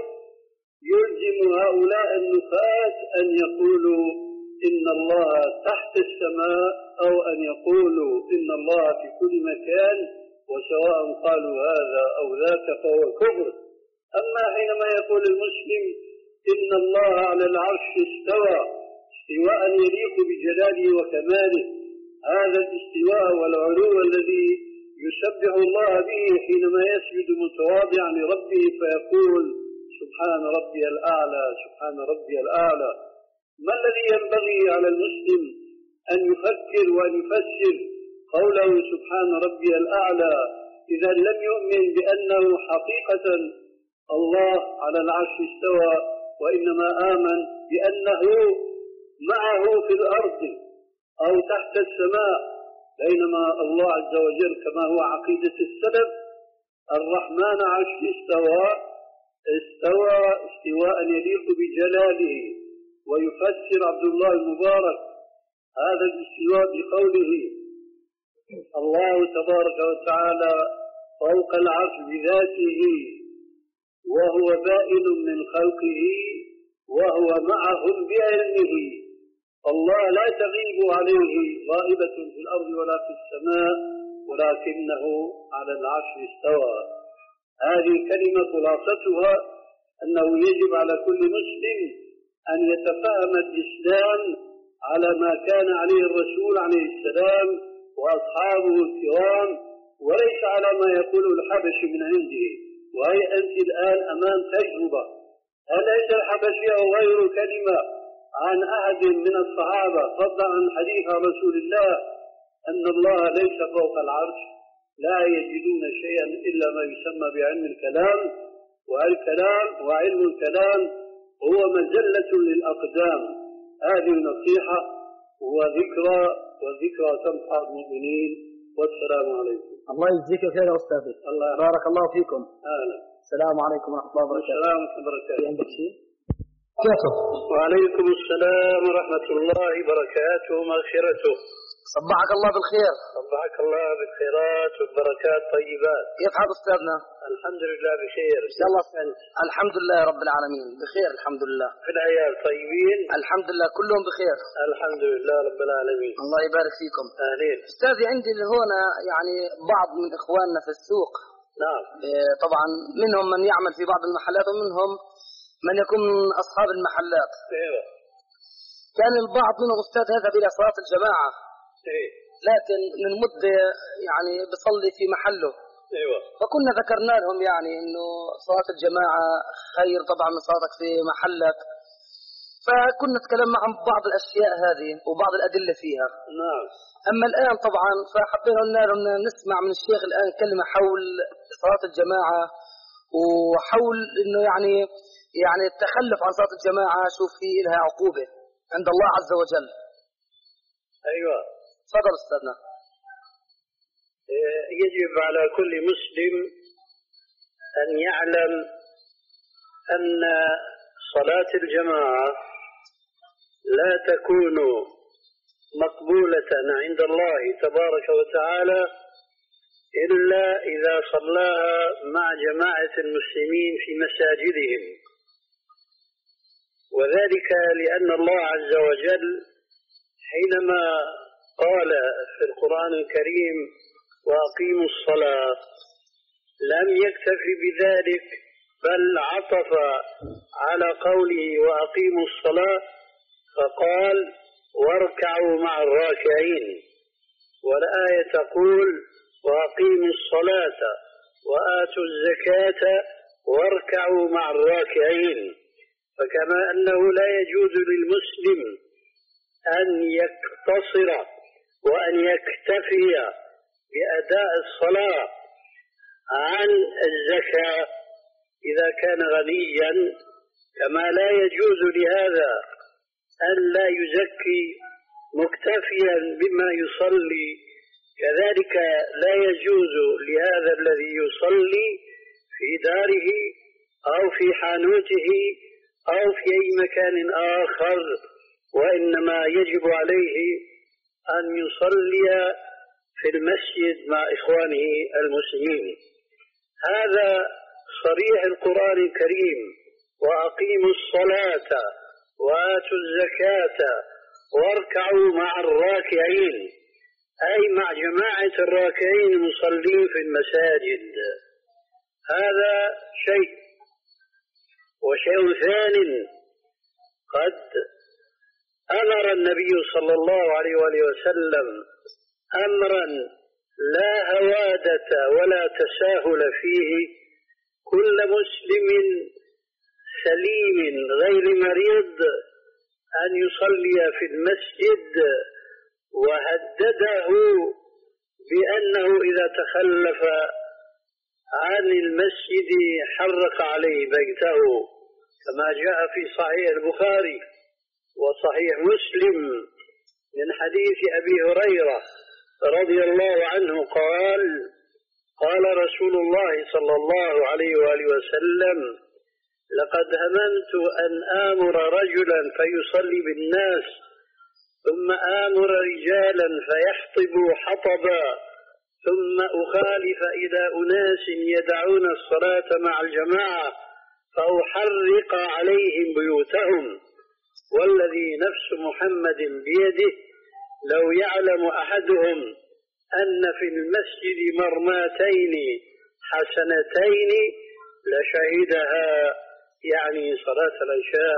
يلزم هؤلاء النفاة أن يقولوا إن الله تحت السماء أو أن يقولوا إن الله في كل مكان، وسواء قالوا هذا أو ذاك فهو كفر. أما حينما يقول المسلم إن الله على العرش استوى استواء يليق بجلاله وكماله، هذا الاستواء والعلو الذي يسبح الله به حينما يسجد متواضعا لربه فيقول سبحان ربي الأعلى سبحان ربي الأعلى. ما الذي ينبغي على المسلم أن يفكر وأن يفسر قوله سبحان ربي الأعلى إذا لم يؤمن بأنه حقيقة الله على العرش استوى، وإنما آمن بأنه معه في الأرض أو تحت السماء، بينما الله عز وجل كما هو عقيدة السلف الرحمن عرش استوى استوى استواء يليق بجلاله. ويفسر عبد الله المبارك هذا الاستواء بقوله الله تبارك وتعالى فوق العرش بذاته وهو بائن من خلقه وهو معهم بعلمه. الله لا تغيب عليه غائبة في الأرض ولا في السماء ولكنه على العرش استوى. هذه الكلمة خلاصتها أنه يجب على كل مسلم أن يتفهم الإسلام على ما كان عليه الرسول عليه السلام وأصحابه الكرام، وليس على ما يقوله الحبشي من عنده. وهي أنت الآن أمام تجربة، هل ليس الحبشي أو غير كلمة عن أحد من الصحابة فضلا عن حديث رسول الله أن الله ليس فوق العرش؟ لا يجدون شيئا إلا ما يسمى بعلم الكلام، والكلام وعلم الكلام هو مزلة للأقدام. هذه نصيحة وذكرى وذكرى تنفع المؤمنين. والسلام عليكم. الله يجزيك خير يا أستاذ. الله بارك الله فيكم. أهلا. السلام عليكم ورحمة الله وبركاته. السلام ورحمة الله وبركاته. عندك شيء؟ كيفه؟ وعليكم السلام ورحمة الله وبركاته ومغفرته. صبحك الله بالخير. صبحك الله بالخيرات والبركات طيبات. كيف حال أستاذنا؟ الحمد لله بخير. إن شاء الله أنت. الحمد لله رب العالمين بخير الحمد لله. في العيال طيبين؟ الحمد لله كلهم بخير. الحمد لله رب العالمين. الله يبارك فيكم. أهلين. أستاذي عندي اللي هنا يعني بعض من إخواننا في السوق. نعم. طبعا منهم من يعمل في بعض المحلات ومنهم من يكون من أصحاب المحلات. ايوه. كان البعض منهم أستاذ هذا إلى صلاة الجماعة. ايه. لكن من مدة يعني بصلي في محله. ايوه. فكنا ذكرنا لهم يعني إنه صلاة الجماعة خير طبعا من صلاتك في محلك. فكنا نتكلم معهم بعض الأشياء هذه وبعض الأدلة فيها. نعم. أما الآن طبعا فحبينا لهم نسمع من الشيخ الآن كلمة حول صلاة الجماعة وحول إنه يعني يعني التخلف عن صلاة الجماعة شوف فيه لها عقوبة عند الله عز وجل. أيوة. تفضل أستاذنا. يجب على كل مسلم أن يعلم أن صلاة الجماعة لا تكون مقبولة عند الله تبارك وتعالى إلا إذا صلاها مع جماعة المسلمين في مساجدهم، وذلك لأن الله عز وجل حينما قال في القرآن الكريم وأقيموا الصلاة لم يكتف بذلك، بل عطف على قوله وأقيموا الصلاة فقال واركعوا مع الراكعين. والآية تقول وأقيموا الصلاة وآتوا الزكاة واركعوا مع الراكعين. فكما أنه لا يجوز للمسلم أن يقتصر وأن يكتفي بأداء الصلاة عن الزكاة إذا كان غنيا، كما لا يجوز لهذا أن لا يزكي مكتفيا بما يصلي، كذلك لا يجوز لهذا الذي يصلي في داره أو في حانوته أو في أي مكان آخر، وإنما يجب عليه أن يصلي في المسجد مع إخوانه المسلمين. هذا صريح القرآن الكريم: وأقيموا الصلاة وآتوا الزكاة واركعوا مع الراكعين، أي مع جماعة الراكعين المصلين في المساجد. هذا شيء. وشيء ثاني، قد أمر النبي صلى الله عليه وآله وسلم أمرا لا هوادة ولا تساهل فيه: كل مسلم سليم غير مريض أن يصلي في المسجد، وهدده بأنه إذا تخلف عن المسجد حرق عليه بيته، كما جاء في صحيح البخاري وصحيح مسلم من حديث أبي هريرة رضي الله عنه قال: قال رسول الله صلى الله عليه وآله وسلم: لقد هممت أن آمر رجلا فيصلي بالناس، ثم آمر رجالا فيحطبوا حطبا، ثم أخالف إلى أناس يدعون الصلاة مع الجماعة فأحرق عليهم بيوتهم، والذي نفس محمد بيده لو يعلم أحدهم أن في المسجد مرماتين حسنتين لشهدها، يعني صلاة العشاء.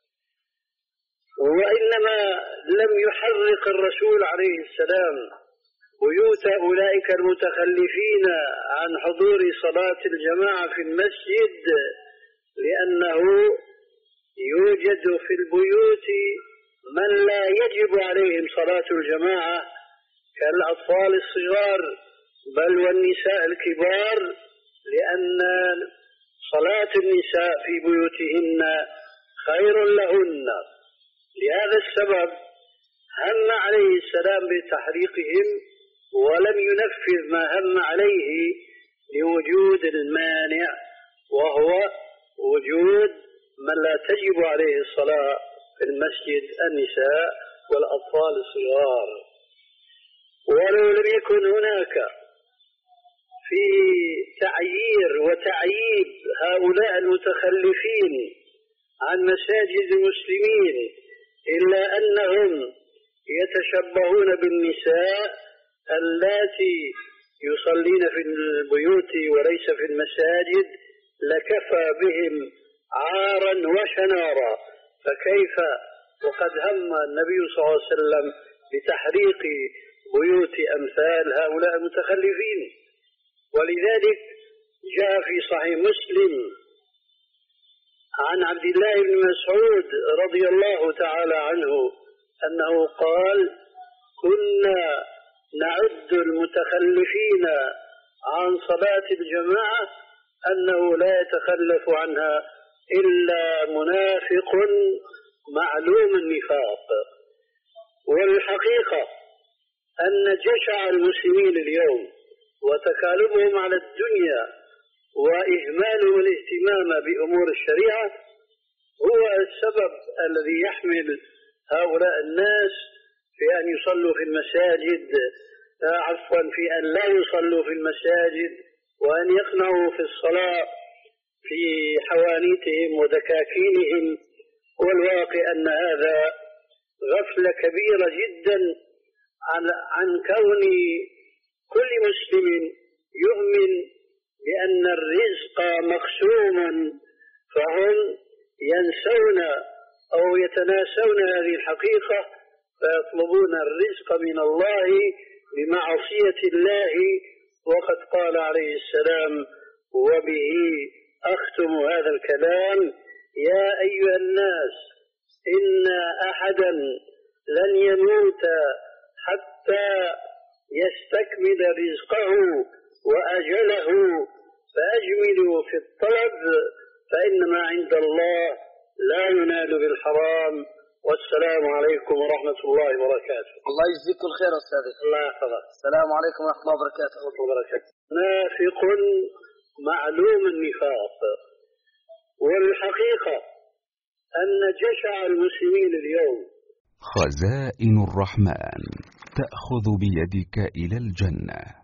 وإنما لم يحرق الرسول عليه السلام بيوت أولئك المتخلفين عن حضور صلاة الجماعة في المسجد لأنه يوجد في البيوت من لا يجب عليهم صلاة الجماعة كالأطفال الصغار بل والنساء الكبار، لأن صلاة النساء في بيوتهن خير لهن. لهذا السبب هم عليه السلام بتحريقهم ولم ينفذ ما هم عليه لوجود المانع، وهو وجود من لا تجب عليه الصلاة في المسجد: النساء والأطفال الصغار. ولو لم يكن هناك في تعيير وتعييب هؤلاء المتخلفين عن مساجد المسلمين إلا أنهم يتشبهون بالنساء اللاتي يصلين في البيوت وليس في المساجد لكفى بهم عارا وشنارا، فكيف وقد هم النبي صلى الله عليه وسلم بتحريق بيوت أمثال هؤلاء المتخلفين. ولذلك جاء في صحيح مسلم عن عبد الله بن مسعود رضي الله تعالى عنه أنه قال: كنا نعد المتخلفين عن صلاة الجماعة أنه لا يتخلف عنها إلا منافق معلوم النفاق. والحقيقة أن جشع المسلمين اليوم وتكالبهم على الدنيا وإهمالهم الاهتمام بأمور الشريعة هو السبب الذي يحمل هؤلاء الناس في أن يصلوا في المساجد، عفوا في أن لا يصلوا في المساجد، وأن يقنعوا في الصلاة في حوانيتهم ودكاكينهم. والواقع أن هذا غفلة كبيرة جدا عن, عن كون كل مسلم يؤمن بأن الرزق مقسوم، فهم ينسون أو يتناسون هذه الحقيقة فيطلبون الرزق من الله بمعصية الله. وقد قال عليه السلام، وبه أختم هذا الكلام: يا أيها الناس إن أحدا لن يموت حتى يستكمل رزقه وأجله، فأجملوا في الطلب فإنما عند الله لا ينال بالحرام. والسلام عليكم ورحمة الله وبركاته. الله يجزيكم الخير أستاذ. الله يحفظك. السلام عليكم ورحمة الله وبركاته. ورحمة الله وبركاته. نافق معلوم النفاق، والحقيقة أن جشع المسلمين اليوم. خزائن الرحمن تأخذ بيدك إلى الجنة.